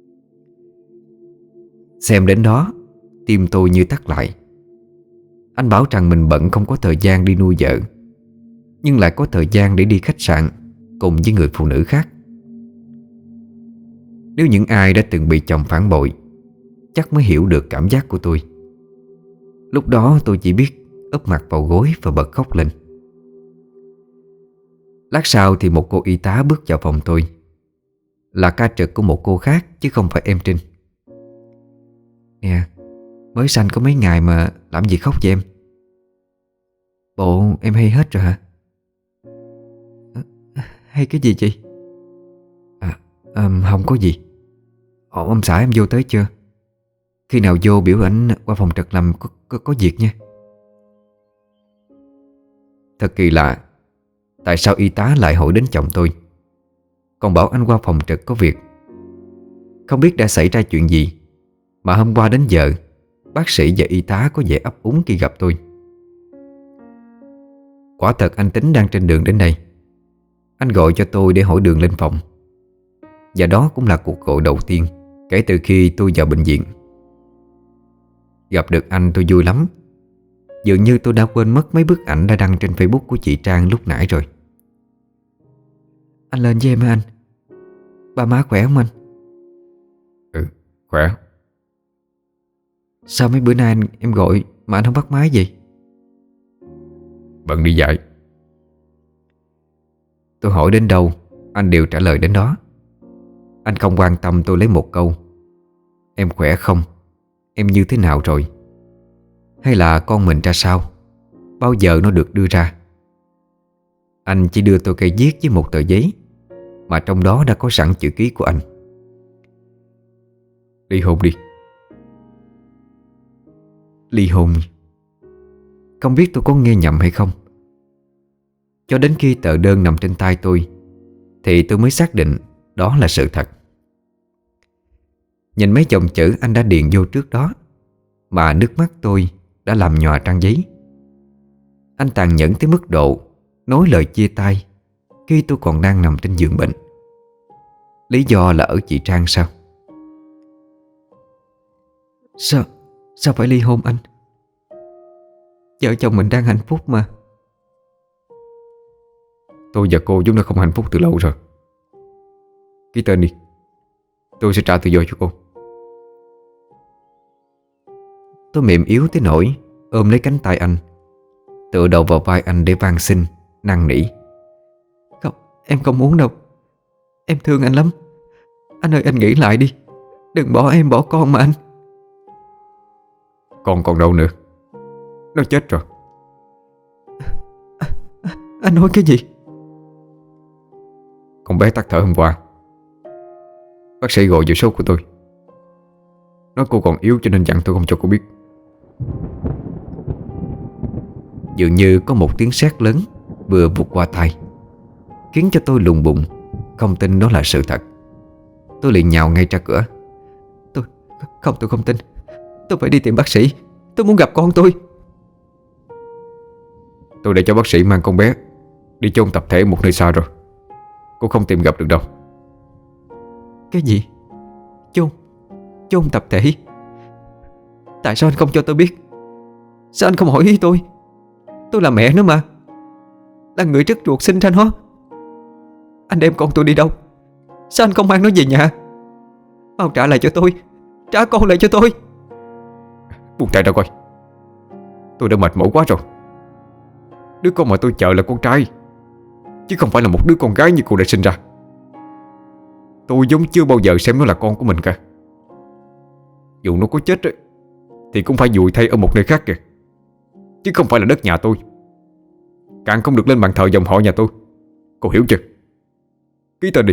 Xem đến đó, tim tôi như thắt lại. Anh bảo rằng mình bận không có thời gian đi nuôi vợ, nhưng lại có thời gian để đi khách sạn cùng với người phụ nữ khác. Nếu những ai đã từng bị chồng phản bội chắc mới hiểu được cảm giác của tôi. Lúc đó tôi chỉ biết úp mặt vào gối và bật khóc lên. Lát sau thì một cô y tá bước vào phòng tôi, là ca trực của một cô khác chứ không phải em Trinh. Nè, mới sanh có mấy ngày mà làm gì khóc vậy em? Bộ em hay hết rồi hả? Hay cái gì chị? À, um, không có gì. Ồ, ông xã em vô tới chưa? Khi nào vô biểu ảnh qua phòng trực làm có, có, có việc nha. Thật kỳ lạ, tại sao y tá lại hỏi đến chồng tôi, còn bảo anh qua phòng trực có việc. Không biết đã xảy ra chuyện gì mà hôm qua đến giờ bác sĩ và y tá có vẻ ấp úng khi gặp tôi. Quả thật anh Tính đang trên đường đến đây. Anh gọi cho tôi để hỏi đường lên phòng. Và đó cũng là cuộc gọi đầu tiên kể từ khi tôi vào bệnh viện. Gặp được anh tôi vui lắm. Dường như tôi đã quên mất mấy bức ảnh đã đăng trên Facebook của chị Trang lúc nãy rồi. Anh lên với em hả anh? Ba má khỏe không anh? Ừ, khỏe. Sao mấy bữa nay anh, em gọi mà anh không bắt máy gì? Bận đi dạy. Tôi hỏi đến đâu anh đều trả lời đến đó. Anh không quan tâm tôi lấy một câu: em khỏe không? Em như thế nào rồi? Hay là con mình ra sao? Bao giờ nó được đưa ra? Anh chỉ đưa tôi cây viết với một tờ giấy mà trong đó đã có sẵn chữ ký của anh. Ly hôn đi. Ly hôn? Không biết tôi có nghe nhầm hay không, Cho đến khi tờ đơn nằm trên tay tôi thì tôi mới xác định đó là sự thật. Nhìn mấy dòng chữ anh đã điền vô trước đó mà nước mắt tôi đã làm nhòa trang giấy. Anh tàn nhẫn tới mức độ nói lời chia tay khi tôi còn đang nằm trên giường bệnh. Lý do là ở chị Trang sao? Sao Sao phải ly hôn anh? Vợ chồng mình đang hạnh phúc mà. Tôi và cô chúng đã không hạnh phúc từ lâu rồi. Ký tên đi, tôi sẽ trả tự do cho cô. Tôi mềm yếu tới nỗi ôm lấy cánh tay anh, tựa đầu vào vai anh để van xin, năn nỉ. Không, em không muốn đâu. Em thương anh lắm. Anh ơi, anh nghĩ lại đi. Đừng bỏ em bỏ con mà anh. Con còn đâu nữa, nó chết rồi. Anh nói cái gì? Con bé tắt thở hôm qua. Bác sĩ gọi vô sốt của tôi, nói cô còn yếu cho nên dặn tôi không cho cô biết. Dường như có một tiếng sét lớn vừa vụt qua tai, khiến cho tôi lùng bụng, không tin đó là sự thật. Tôi liền nhào ngay ra cửa. Tôi Không, tôi không tin. Tôi phải đi tìm bác sĩ. Tôi muốn gặp con tôi. Tôi để cho bác sĩ mang con bé đi chôn tập thể một nơi xa rồi. Cô không tìm gặp được đâu. Cái gì? Chôn Chôn tập thể? Tại sao anh không cho tôi biết? Sao anh không hỏi ý tôi? Tôi là mẹ nó mà, là người rất ruột sinh ra nó. Anh đem con tôi đi đâu? Sao anh không mang nó về nhà? Mau trả lại cho tôi. Trả con lại cho tôi. Buông tay ra coi. Tôi đã mệt mỏi quá rồi. Đứa con mà tôi chờ là con trai, chứ không phải là một đứa con gái như cô đã sinh ra. Tôi giống chưa bao giờ xem nó là con của mình cả. Dù nó có chết ấy, thì cũng phải vùi thay ở một nơi khác kìa, chứ không phải là đất nhà tôi. Càng không được lên bàn thờ dòng họ nhà tôi. Cô hiểu chưa? Ký tên đi.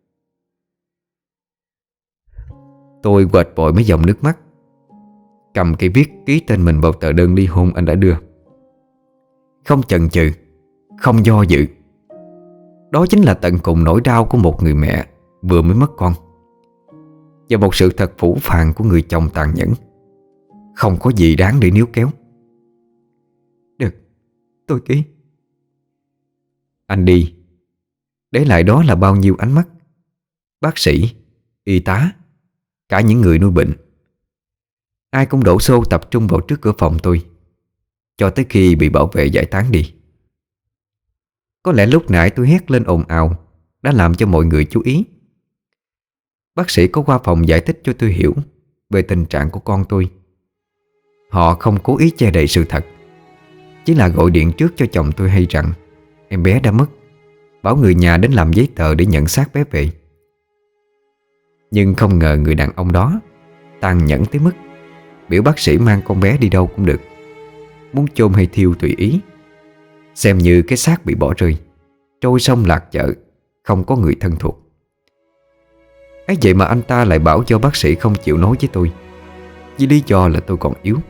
Tôi quệt vội mấy dòng nước mắt, cầm cây viết ký tên mình vào tờ đơn ly hôn anh đã đưa. Không chần chừ, không do dự. Đó chính là tận cùng nỗi đau của một người mẹ vừa mới mất con, và một sự thật phũ phàng của người chồng tàn nhẫn. Không có gì đáng để níu kéo. Được, tôi ký. Anh đi, để lại đó là bao nhiêu ánh mắt bác sĩ, y tá, cả những người nuôi bệnh. Ai cũng đổ xô tập trung vào trước cửa phòng tôi, cho tới khi bị bảo vệ giải tán đi. Có lẽ lúc nãy tôi hét lên ồn ào đã làm cho mọi người chú ý. Bác sĩ có qua phòng giải thích cho tôi hiểu về tình trạng của con tôi. Họ không cố ý che đậy sự thật, chỉ là gọi điện trước cho chồng tôi hay rằng em bé đã mất, bảo người nhà đến làm giấy tờ để nhận xác bé về. Nhưng không ngờ người đàn ông đó tàn nhẫn tới mức biểu bác sĩ mang con bé đi đâu cũng được, muốn chôn hay thiêu tùy ý, xem như cái xác bị bỏ rơi, trôi sông lạc chợ, không có người thân thuộc. Ấy vậy mà anh ta lại bảo cho bác sĩ không chịu nói với tôi, với lý do là tôi còn yếu.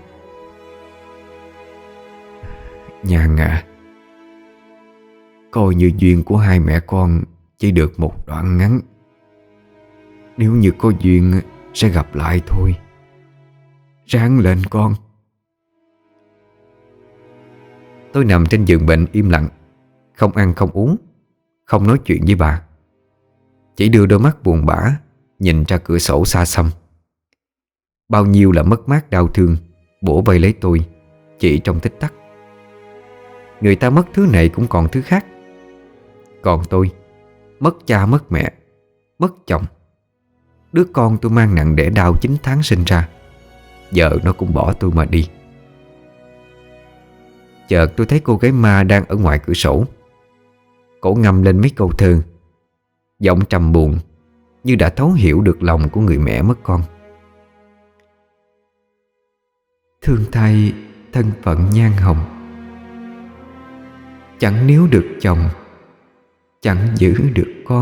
Nhan à, coi như duyên của hai mẹ con chỉ được một đoạn ngắn. Nếu như có duyên sẽ gặp lại thôi. Ráng lên con. Tôi nằm trên giường bệnh im lặng, không ăn không uống, không nói chuyện với bà, chỉ đưa đôi mắt buồn bã nhìn ra cửa sổ xa xăm. Bao nhiêu là mất mát đau thương bủa vây lấy tôi chỉ trong tích tắc. Người ta mất thứ này cũng còn thứ khác, còn tôi mất cha mất mẹ, mất chồng. Đứa con tôi mang nặng đẻ đau chín tháng sinh ra, giờ nó cũng bỏ tôi mà đi. Chợt tôi thấy cô gái ma đang ở ngoài cửa sổ, cổ ngâm lên mấy câu thơ, giọng trầm buồn như đã thấu hiểu được lòng của người mẹ mất con. Thương thay thân phận nhan hồng, chẳng níu được chồng, chẳng giữ được con.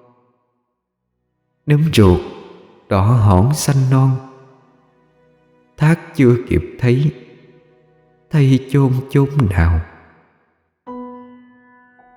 Nấm ruột đỏ hỏn xanh non, thác chưa kịp thấy, thay chôn chốn nào.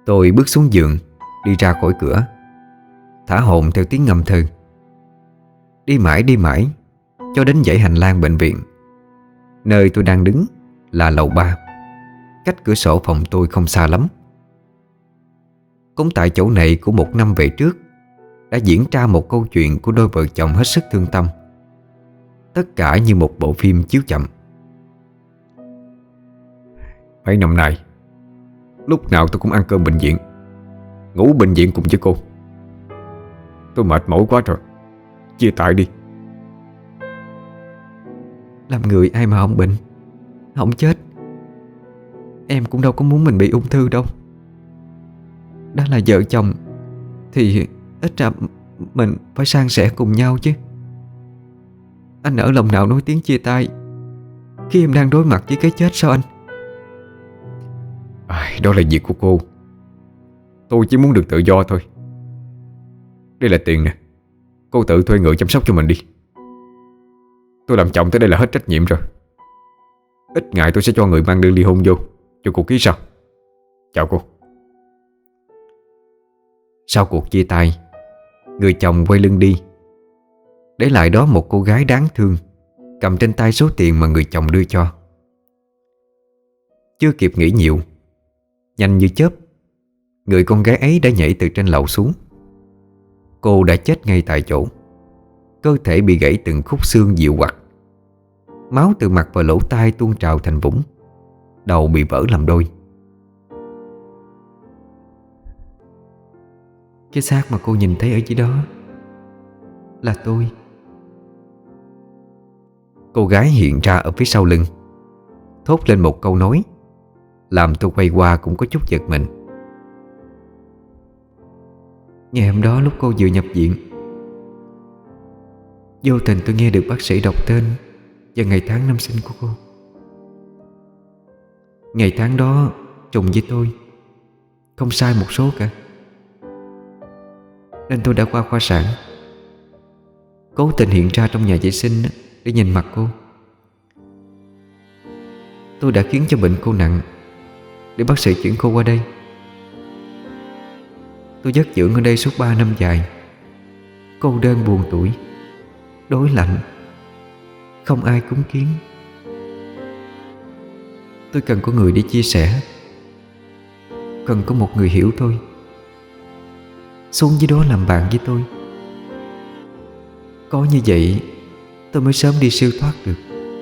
Tôi bước xuống giường, đi ra khỏi cửa, thả hồn theo tiếng ngâm thơ. Đi mãi đi mãi cho đến dãy hành lang bệnh viện. Nơi tôi đang đứng là lầu ba, cách cửa sổ phòng tôi không xa lắm. Cũng tại chỗ này của một năm về trước đã diễn ra một câu chuyện của đôi vợ chồng hết sức thương tâm. Tất cả như một bộ phim chiếu chậm. Mấy năm nay lúc nào tôi cũng ăn cơm bệnh viện, ngủ bệnh viện cùng với cô. Tôi mệt mỏi quá rồi, chia tay đi. Làm người ai mà không bệnh, không chết. Em cũng đâu có muốn mình bị ung thư đâu. Đã là vợ chồng thì ít ra mình phải san sẻ cùng nhau chứ. Anh nỡ lòng nào nói tiếng chia tay khi em đang đối mặt với cái chết sao anh? À, đó là việc của cô. Tôi chỉ muốn được tự do thôi. Đây là tiền nè, cô tự thuê người chăm sóc cho mình đi. Tôi làm chồng tới đây là hết trách nhiệm rồi. Ít ngày tôi sẽ cho người mang đơn ly hôn vô cho cô ký sau. Chào cô. Sau cuộc chia tay, người chồng quay lưng đi, để lại đó một cô gái đáng thương cầm trên tay số tiền mà người chồng đưa cho. Chưa kịp nghĩ nhiều, nhanh như chớp, người con gái ấy đã nhảy từ trên lầu xuống. Cô đã chết ngay tại chỗ. Cơ thể bị gãy từng khúc xương dịu quặt. Máu từ mặt và lỗ tai tuôn trào thành vũng. Đầu bị vỡ làm đôi. Cái xác mà cô nhìn thấy ở dưới đó là tôi. Cô gái hiện ra ở phía sau lưng, thốt lên một câu nói làm tôi quay qua cũng có chút giật mình. Ngày hôm đó lúc cô vừa nhập viện, vô tình tôi nghe được bác sĩ đọc tên và ngày tháng năm sinh của cô. Ngày tháng đó trùng với tôi, không sai một số cả. Nên tôi đã qua khoa sản, cố tình hiện ra trong nhà vệ sinh để nhìn mặt cô. Tôi đã khiến cho bệnh cô nặng để bác sĩ chuyển cô qua đây. Tôi giấc dưỡng ở đây suốt ba năm dài, cô đơn buồn tủi, đối lạnh, không ai cúng kiến. Tôi cần có người để chia sẻ, cần có một người hiểu tôi, xuống dưới đó làm bạn với tôi. Có như vậy tôi mới sớm đi siêu thoát được.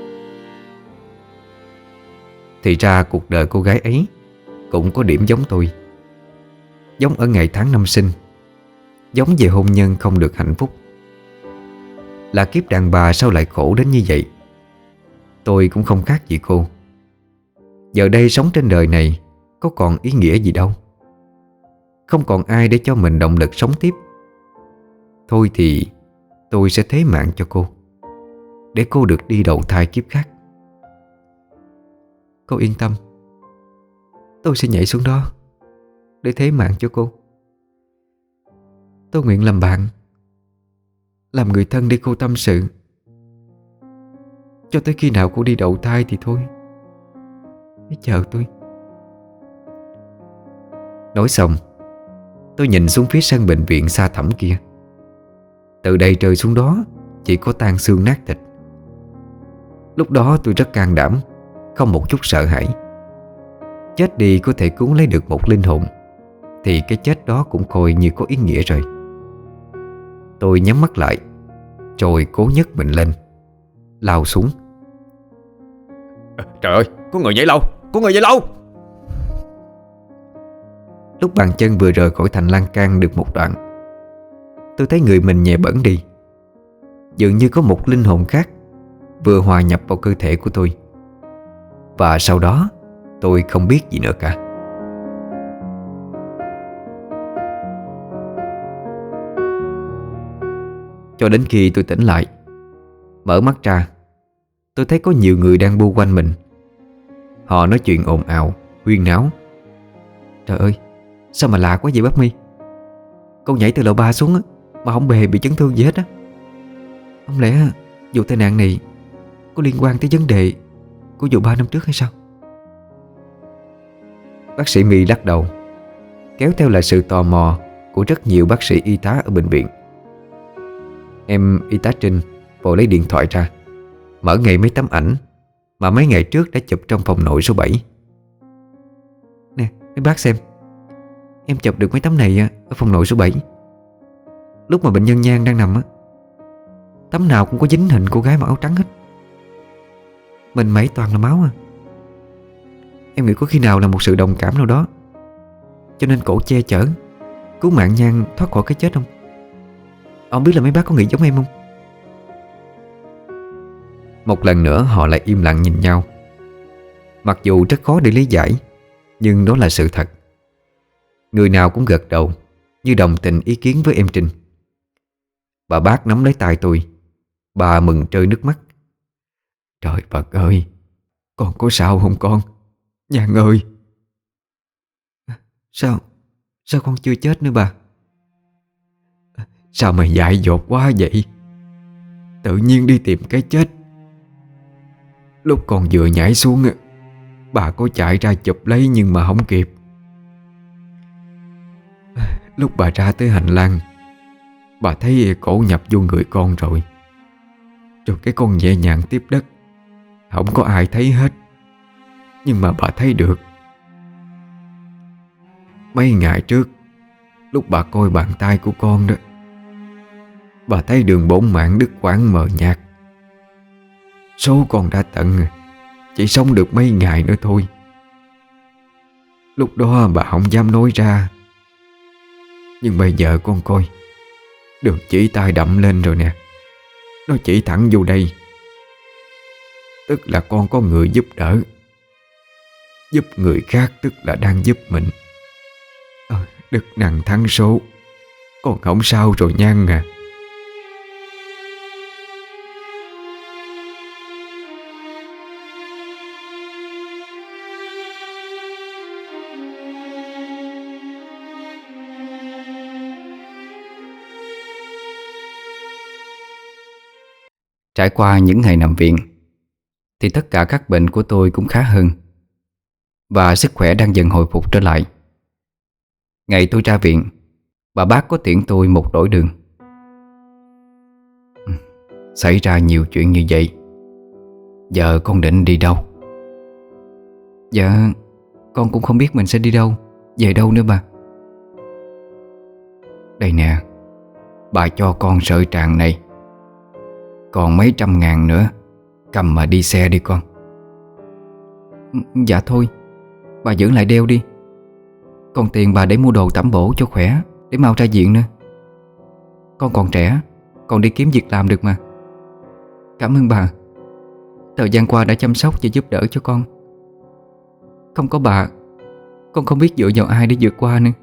Thì ra cuộc đời cô gái ấy cũng có điểm giống tôi. Giống ở ngày tháng năm sinh, giống về hôn nhân không được hạnh phúc. Là kiếp đàn bà sao lại khổ đến như vậy? Tôi cũng không khác gì cô. Giờ đây sống trên đời này có còn ý nghĩa gì đâu. Không còn ai để cho mình động lực sống tiếp. Thôi thì tôi sẽ thế mạng cho cô, để cô được đi đầu thai kiếp khác. Cô yên tâm, tôi sẽ nhảy xuống đó để thế mạng cho cô. Tôi nguyện làm bạn, làm người thân để cô tâm sự. Cho tới khi nào cô đi đầu thai thì thôi, hãy chờ tôi. Nói xong, tôi nhìn xuống phía sân bệnh viện xa thẳm kia. Từ đây rơi xuống đó chỉ có tan xương nát thịt. Lúc đó tôi rất can đảm, không một chút sợ hãi. Chết đi có thể cứu lấy được một linh hồn, thì cái chết đó cũng coi như có ý nghĩa rồi. Tôi nhắm mắt lại, rồi cố nhấc mình lên, lao xuống. À, trời ơi, có người nhảy lâu, có người nhảy lâu. Lúc bàn chân vừa rời khỏi thành lan can được một đoạn, tôi thấy người mình nhẹ bẫng đi. Dường như có một linh hồn khác vừa hòa nhập vào cơ thể của tôi. Và sau đó tôi không biết gì nữa cả. Cho đến khi tôi tỉnh lại, mở mắt ra, tôi thấy có nhiều người đang bu quanh mình. Họ nói chuyện ồn ào, huyên náo. Trời ơi, sao mà lạ quá vậy bác My? Cô nhảy từ lầu ba xuống á, mà không hề bị chấn thương gì hết á. Không lẽ vụ tai nạn này có liên quan tới vấn đề của vụ ba năm trước hay sao? Bác sĩ My lắc đầu, kéo theo là sự tò mò của rất nhiều bác sĩ y tá ở bệnh viện. Em y tá Trinh vội lấy điện thoại ra, mở ngay mấy tấm ảnh mà mấy ngày trước đã chụp trong phòng nội số bảy. Nè mấy bác xem, em chụp được mấy tấm này ở phòng nội số bảy. Lúc mà bệnh nhân Nhan đang nằm á, tấm nào cũng có dính hình cô gái mặc áo trắng hết. Mình mẩy toàn là máu à. Em nghĩ có khi nào là một sự đồng cảm nào đó, cho nên cổ che chở, cứu mạng Nhan thoát khỏi cái chết không? Ông biết là mấy bác có nghĩ giống em không? Một lần nữa họ lại im lặng nhìn nhau. Mặc dù rất khó để lý giải, nhưng đó là sự thật. Người nào cũng gật đầu, như đồng tình ý kiến với em Trinh. Bà bác nắm lấy tay tôi, bà mừng rơi nước mắt. Trời Phật ơi, con có sao không con? Nhan ơi! Sao? Sao con chưa chết nữa bà? Sao mày dại dột quá vậy? Tự nhiên đi tìm cái chết. Lúc con vừa nhảy xuống, bà có chạy ra chụp lấy nhưng mà không kịp. Lúc bà ra tới hành lang, bà thấy cổ nhập vô người con rồi. Rồi cái con nhẹ nhàng tiếp đất, không có ai thấy hết, nhưng mà bà thấy được. Mấy ngày trước, lúc bà coi bàn tay của con đó, bà thấy đường bổn mạng đứt quãng mờ nhạt. Số con đã tận, chỉ sống được mấy ngày nữa thôi. Lúc đó bà không dám nói ra, nhưng bây giờ con coi, đường chỉ tay đậm lên rồi nè. Nó chỉ thẳng vô đây. Tức là con có người giúp đỡ. Giúp người khác tức là đang giúp mình. à, Đức năng thắng số. Con không sao rồi Nhan à. Trải qua những ngày nằm viện thì tất cả các bệnh của tôi cũng khá hơn, và sức khỏe đang dần hồi phục trở lại. Ngày tôi ra viện, bà bác có tiễn tôi một đổi đường. Xảy ra nhiều chuyện như vậy, giờ con định đi đâu? Dạ, con cũng không biết mình sẽ đi đâu, về đâu nữa bà. Đây nè, bà cho con sợi tràng này, còn mấy trăm ngàn nữa, cầm mà đi xe đi con. Dạ thôi, bà giữ lại đeo đi. Còn tiền bà để mua đồ tẩm bổ cho khỏe, để mau ra viện nữa. Con còn trẻ, còn đi kiếm việc làm được mà. Cảm ơn bà, thời gian qua đã chăm sóc và giúp đỡ cho con. Không có bà, con không biết dựa vào ai để vượt qua nữa.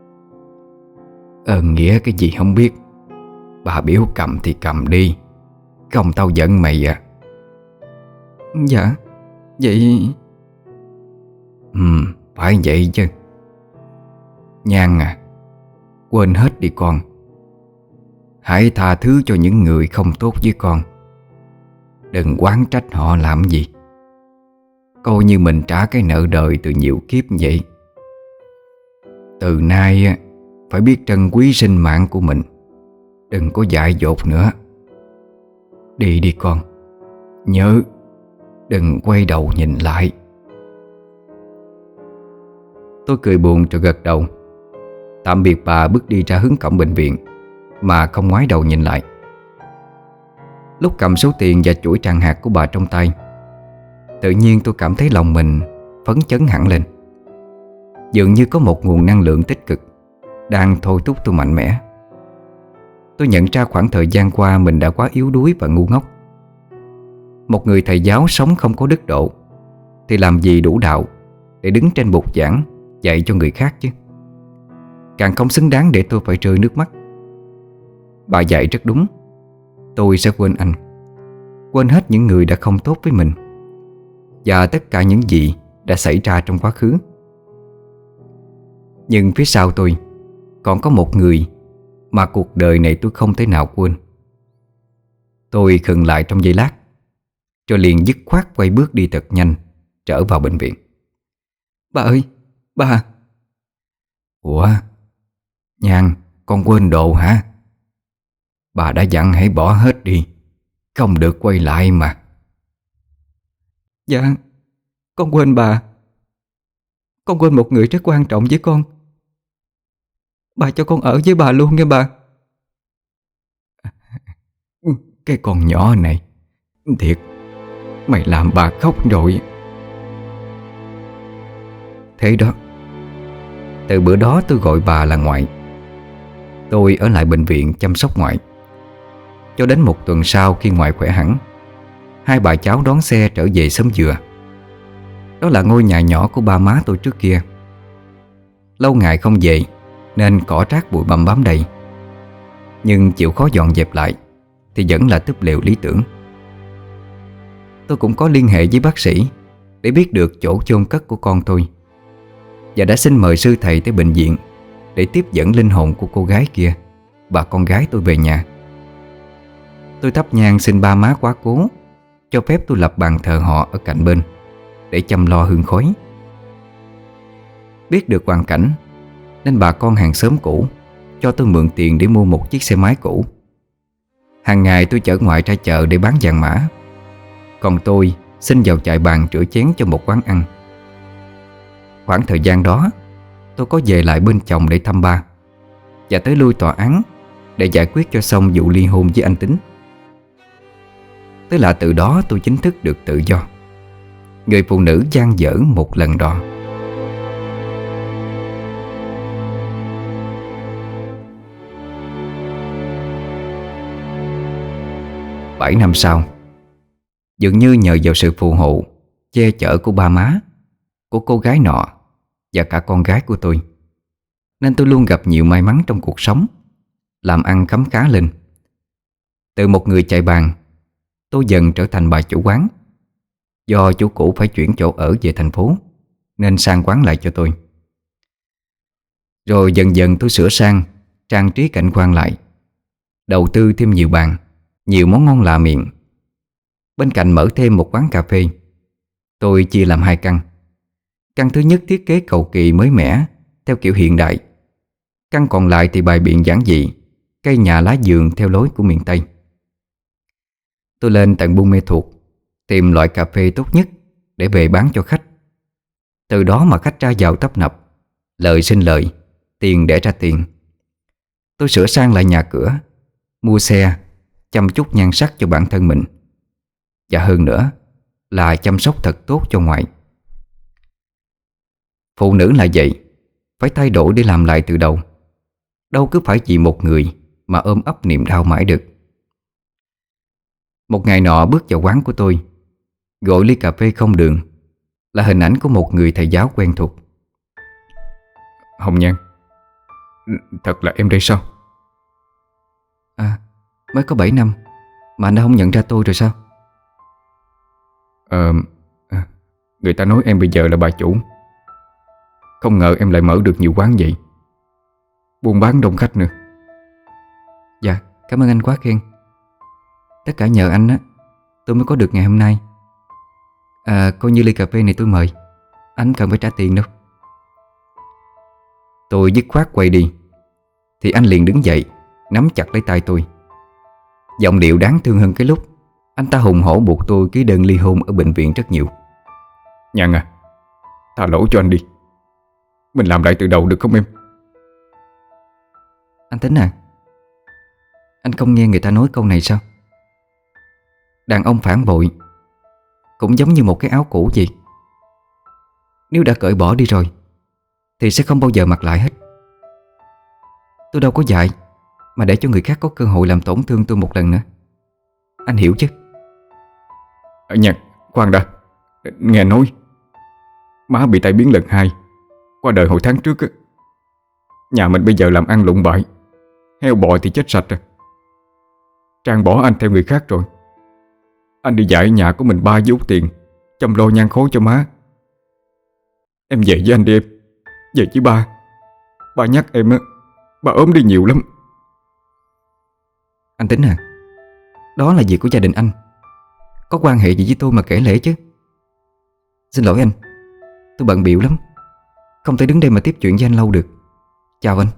Ơn nghĩa cái gì không biết. Bà biểu cầm thì cầm đi, không tao giận mày à. Dạ, vậy... Ừ, phải vậy chứ. Nhan à, quên hết đi con. Hãy tha thứ cho những người không tốt với con. Đừng oán trách họ làm gì. Coi như mình trả cái nợ đời từ nhiều kiếp vậy. Từ nay phải biết trân quý sinh mạng của mình. Đừng có dại dột nữa. Đi đi con. Nhớ, đừng quay đầu nhìn lại. Tôi cười buồn rồi gật đầu, tạm biệt bà, bước đi ra hướng cổng bệnh viện mà không ngoái đầu nhìn lại. Lúc cầm số tiền và chuỗi tràng hạt của bà trong tay, tự nhiên tôi cảm thấy lòng mình phấn chấn hẳn lên. Dường như có một nguồn năng lượng tích cực đang thôi thúc tôi mạnh mẽ. Tôi nhận ra khoảng thời gian qua mình đã quá yếu đuối và ngu ngốc. Một người thầy giáo sống không có đức độ thì làm gì đủ đạo để đứng trên bục giảng dạy cho người khác chứ. Càng không xứng đáng để tôi phải rơi nước mắt. Bà dạy rất đúng. Tôi sẽ quên anh, quên hết những người đã không tốt với mình, và tất cả những gì đã xảy ra trong quá khứ. Nhưng phía sau tôi còn có một người mà cuộc đời này tôi không thể nào quên. Tôi khựng lại trong giây lát, rồi liền dứt khoát quay bước đi thật nhanh trở vào bệnh viện. Bà ơi, bà! Ủa, Nhan, con quên đồ hả? Bà đã dặn hãy bỏ hết đi, không được quay lại mà. Dạ, con quên bà. Con quên một người rất quan trọng với con. Bà cho con ở với bà luôn nghe bà. Cái con nhỏ này, thiệt, mày làm bà khóc rồi. Thế đó, từ bữa đó tôi gọi bà là ngoại. Tôi ở lại bệnh viện chăm sóc ngoại cho đến một tuần sau khi ngoại khỏe hẳn. Hai bà cháu đón xe trở về xóm Dừa. Đó là ngôi nhà nhỏ của ba má tôi trước kia. Lâu ngày không về nên cỏ rác bụi bặm bám đầy, nhưng chịu khó dọn dẹp lại thì vẫn là túp lều lý tưởng. Tôi cũng có liên hệ với bác sĩ để biết được chỗ chôn cất của con tôi, và đã xin mời sư thầy tới bệnh viện để tiếp dẫn linh hồn của cô gái kia và con gái tôi về nhà. Tôi thắp nhang xin ba má quá cố cho phép tôi lập bàn thờ họ ở cạnh bên để chăm lo hương khói. Biết được hoàn cảnh nên bà con hàng xóm cũ cho tôi mượn tiền để mua một chiếc xe máy cũ. Hàng ngày tôi chở ngoại ra chợ để bán vàng mã, còn tôi xin vào chạy bàn rửa chén cho một quán ăn. Khoảng thời gian đó, tôi có về lại bên chồng để thăm ba và tới lui tòa án để giải quyết cho xong vụ ly hôn với anh Tính. Tức là từ đó tôi chính thức được tự do, người phụ nữ dang dở một lần đò. Bảy năm sau, dường như nhờ vào sự phù hộ, che chở của ba má, của cô gái nọ và cả con gái của tôi, nên tôi luôn gặp nhiều may mắn trong cuộc sống, làm ăn khấm khá lên. Từ một người chạy bàn, tôi dần trở thành bà chủ quán. Do chủ cũ phải chuyển chỗ ở về thành phố nên sang quán lại cho tôi. Rồi dần dần tôi sửa sang, trang trí cảnh quan lại, đầu tư thêm nhiều bàn, nhiều món ngon lạ miệng. Bên cạnh mở thêm một quán cà phê. Tôi chia làm hai căn. Căn thứ nhất thiết kế cầu kỳ mới mẻ theo kiểu hiện đại. Căn còn lại thì bày biện giản dị, cây nhà lá vườn theo lối của miền Tây. Tôi lên tận Buôn Mê Thuột tìm loại cà phê tốt nhất để về bán cho khách. Từ đó mà khách ra vào tấp nập, lời sinh lời, tiền để ra tiền. Tôi sửa sang lại nhà cửa, mua xe, chăm chút nhan sắc cho bản thân mình, và hơn nữa là chăm sóc thật tốt cho ngoại. Phụ nữ là vậy, phải thay đổi để làm lại từ đầu. Đâu cứ phải vì một người mà ôm ấp niềm đau mãi được. Một ngày nọ bước vào quán của tôi, gọi ly cà phê không đường, là hình ảnh của một người thầy giáo quen thuộc. Hồng Nhan, thật là em đây sao? À, mới có bảy năm mà anh đã không nhận ra tôi rồi sao? Ờ, người ta nói em bây giờ là bà chủ. Không ngờ em lại mở được nhiều quán vậy, buôn bán đông khách nữa. Dạ, cảm ơn anh quá khen. Tất cả nhờ anh á, tôi mới có được ngày hôm nay. À, coi như ly cà phê này tôi mời, anh cần phải trả tiền đâu. Tôi dứt khoát quay đi thì anh liền đứng dậy, nắm chặt lấy tay tôi. Giọng điệu đáng thương hơn cái lúc anh ta hùng hổ buộc tôi ký đơn ly hôn ở bệnh viện rất nhiều. Nhan à, tha lỗi cho anh đi. Mình làm lại từ đầu được không em? Anh Tính à, anh không nghe người ta nói câu này sao? Đàn ông phản bội cũng giống như một cái áo cũ vậy. Nếu đã cởi bỏ đi rồi thì sẽ không bao giờ mặc lại hết. Tôi đâu có dạy mà để cho người khác có cơ hội làm tổn thương tôi một lần nữa. Anh hiểu chứ? Nhan, khoan đã. Nghe nói má bị tai biến lần hai, qua đời hồi tháng trước á. Nhà mình bây giờ làm ăn lụng bại, heo bò thì chết sạch rồi. Trang bỏ anh theo người khác rồi. Anh đi dạy nhà của mình ba với út tiền, chăm lo nhang khối cho má. Em về với anh đi em. Về với ba. Ba nhắc em á, ba ốm đi nhiều lắm. Anh Tính à, đó là việc của gia đình anh, có quan hệ gì với tôi mà kể lể chứ. Xin lỗi anh, tôi bận bịu lắm, không thể đứng đây mà tiếp chuyện với anh lâu được. Chào anh.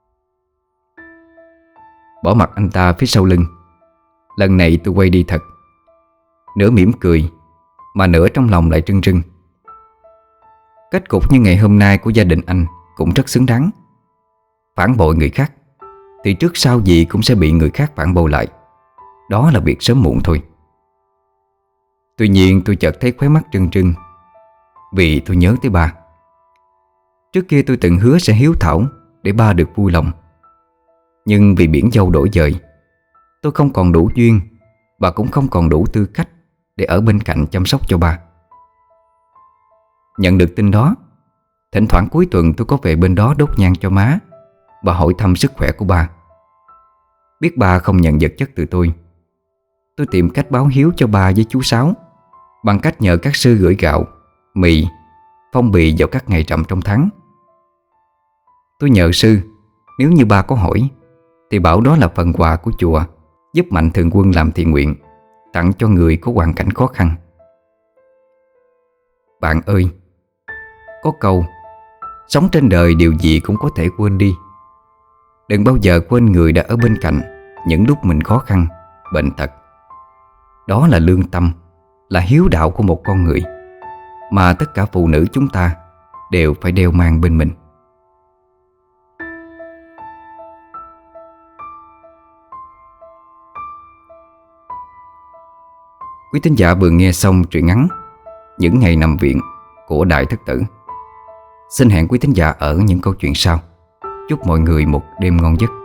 Bỏ mặt anh ta phía sau lưng, lần này tôi quay đi thật. Nửa mỉm cười mà nửa trong lòng lại trưng trưng. Kết cục như ngày hôm nay của gia đình anh cũng rất xứng đáng. Phản bội người khác thì trước sau gì cũng sẽ bị người khác phản bội lại. Đó là việc sớm muộn thôi. Tuy nhiên tôi chợt thấy khóe mắt trưng trưng, vì tôi nhớ tới ba. Trước kia tôi từng hứa sẽ hiếu thảo để ba được vui lòng. Nhưng vì biển dâu đổi dời, tôi không còn đủ duyên và cũng không còn đủ tư cách để ở bên cạnh chăm sóc cho ba. Nhận được tin đó, thỉnh thoảng cuối tuần tôi có về bên đó đốt nhang cho má và hỏi thăm sức khỏe của ba. Biết ba không nhận vật chất từ tôi, tôi tìm cách báo hiếu cho ba với chú Sáu bằng cách nhờ các sư gửi gạo, mì, phong bì vào các ngày rằm trong tháng. Tôi nhờ sư, nếu như ba có hỏi thì bảo đó là phần quà của chùa giúp Mạnh Thường Quân làm thiện nguyện, tặng cho người có hoàn cảnh khó khăn. Bạn ơi, có câu sống trên đời điều gì cũng có thể quên đi. Đừng bao giờ quên người đã ở bên cạnh những lúc mình khó khăn, bệnh tật. Đó là lương tâm, là hiếu đạo của một con người mà tất cả phụ nữ chúng ta đều phải đeo mang bên mình. Quý thính giả vừa nghe xong truyện ngắn Những Ngày Nằm Viện của Đại Thất Tử. Xin hẹn quý thính giả ở những câu chuyện sau. Chúc mọi người một đêm ngon giấc.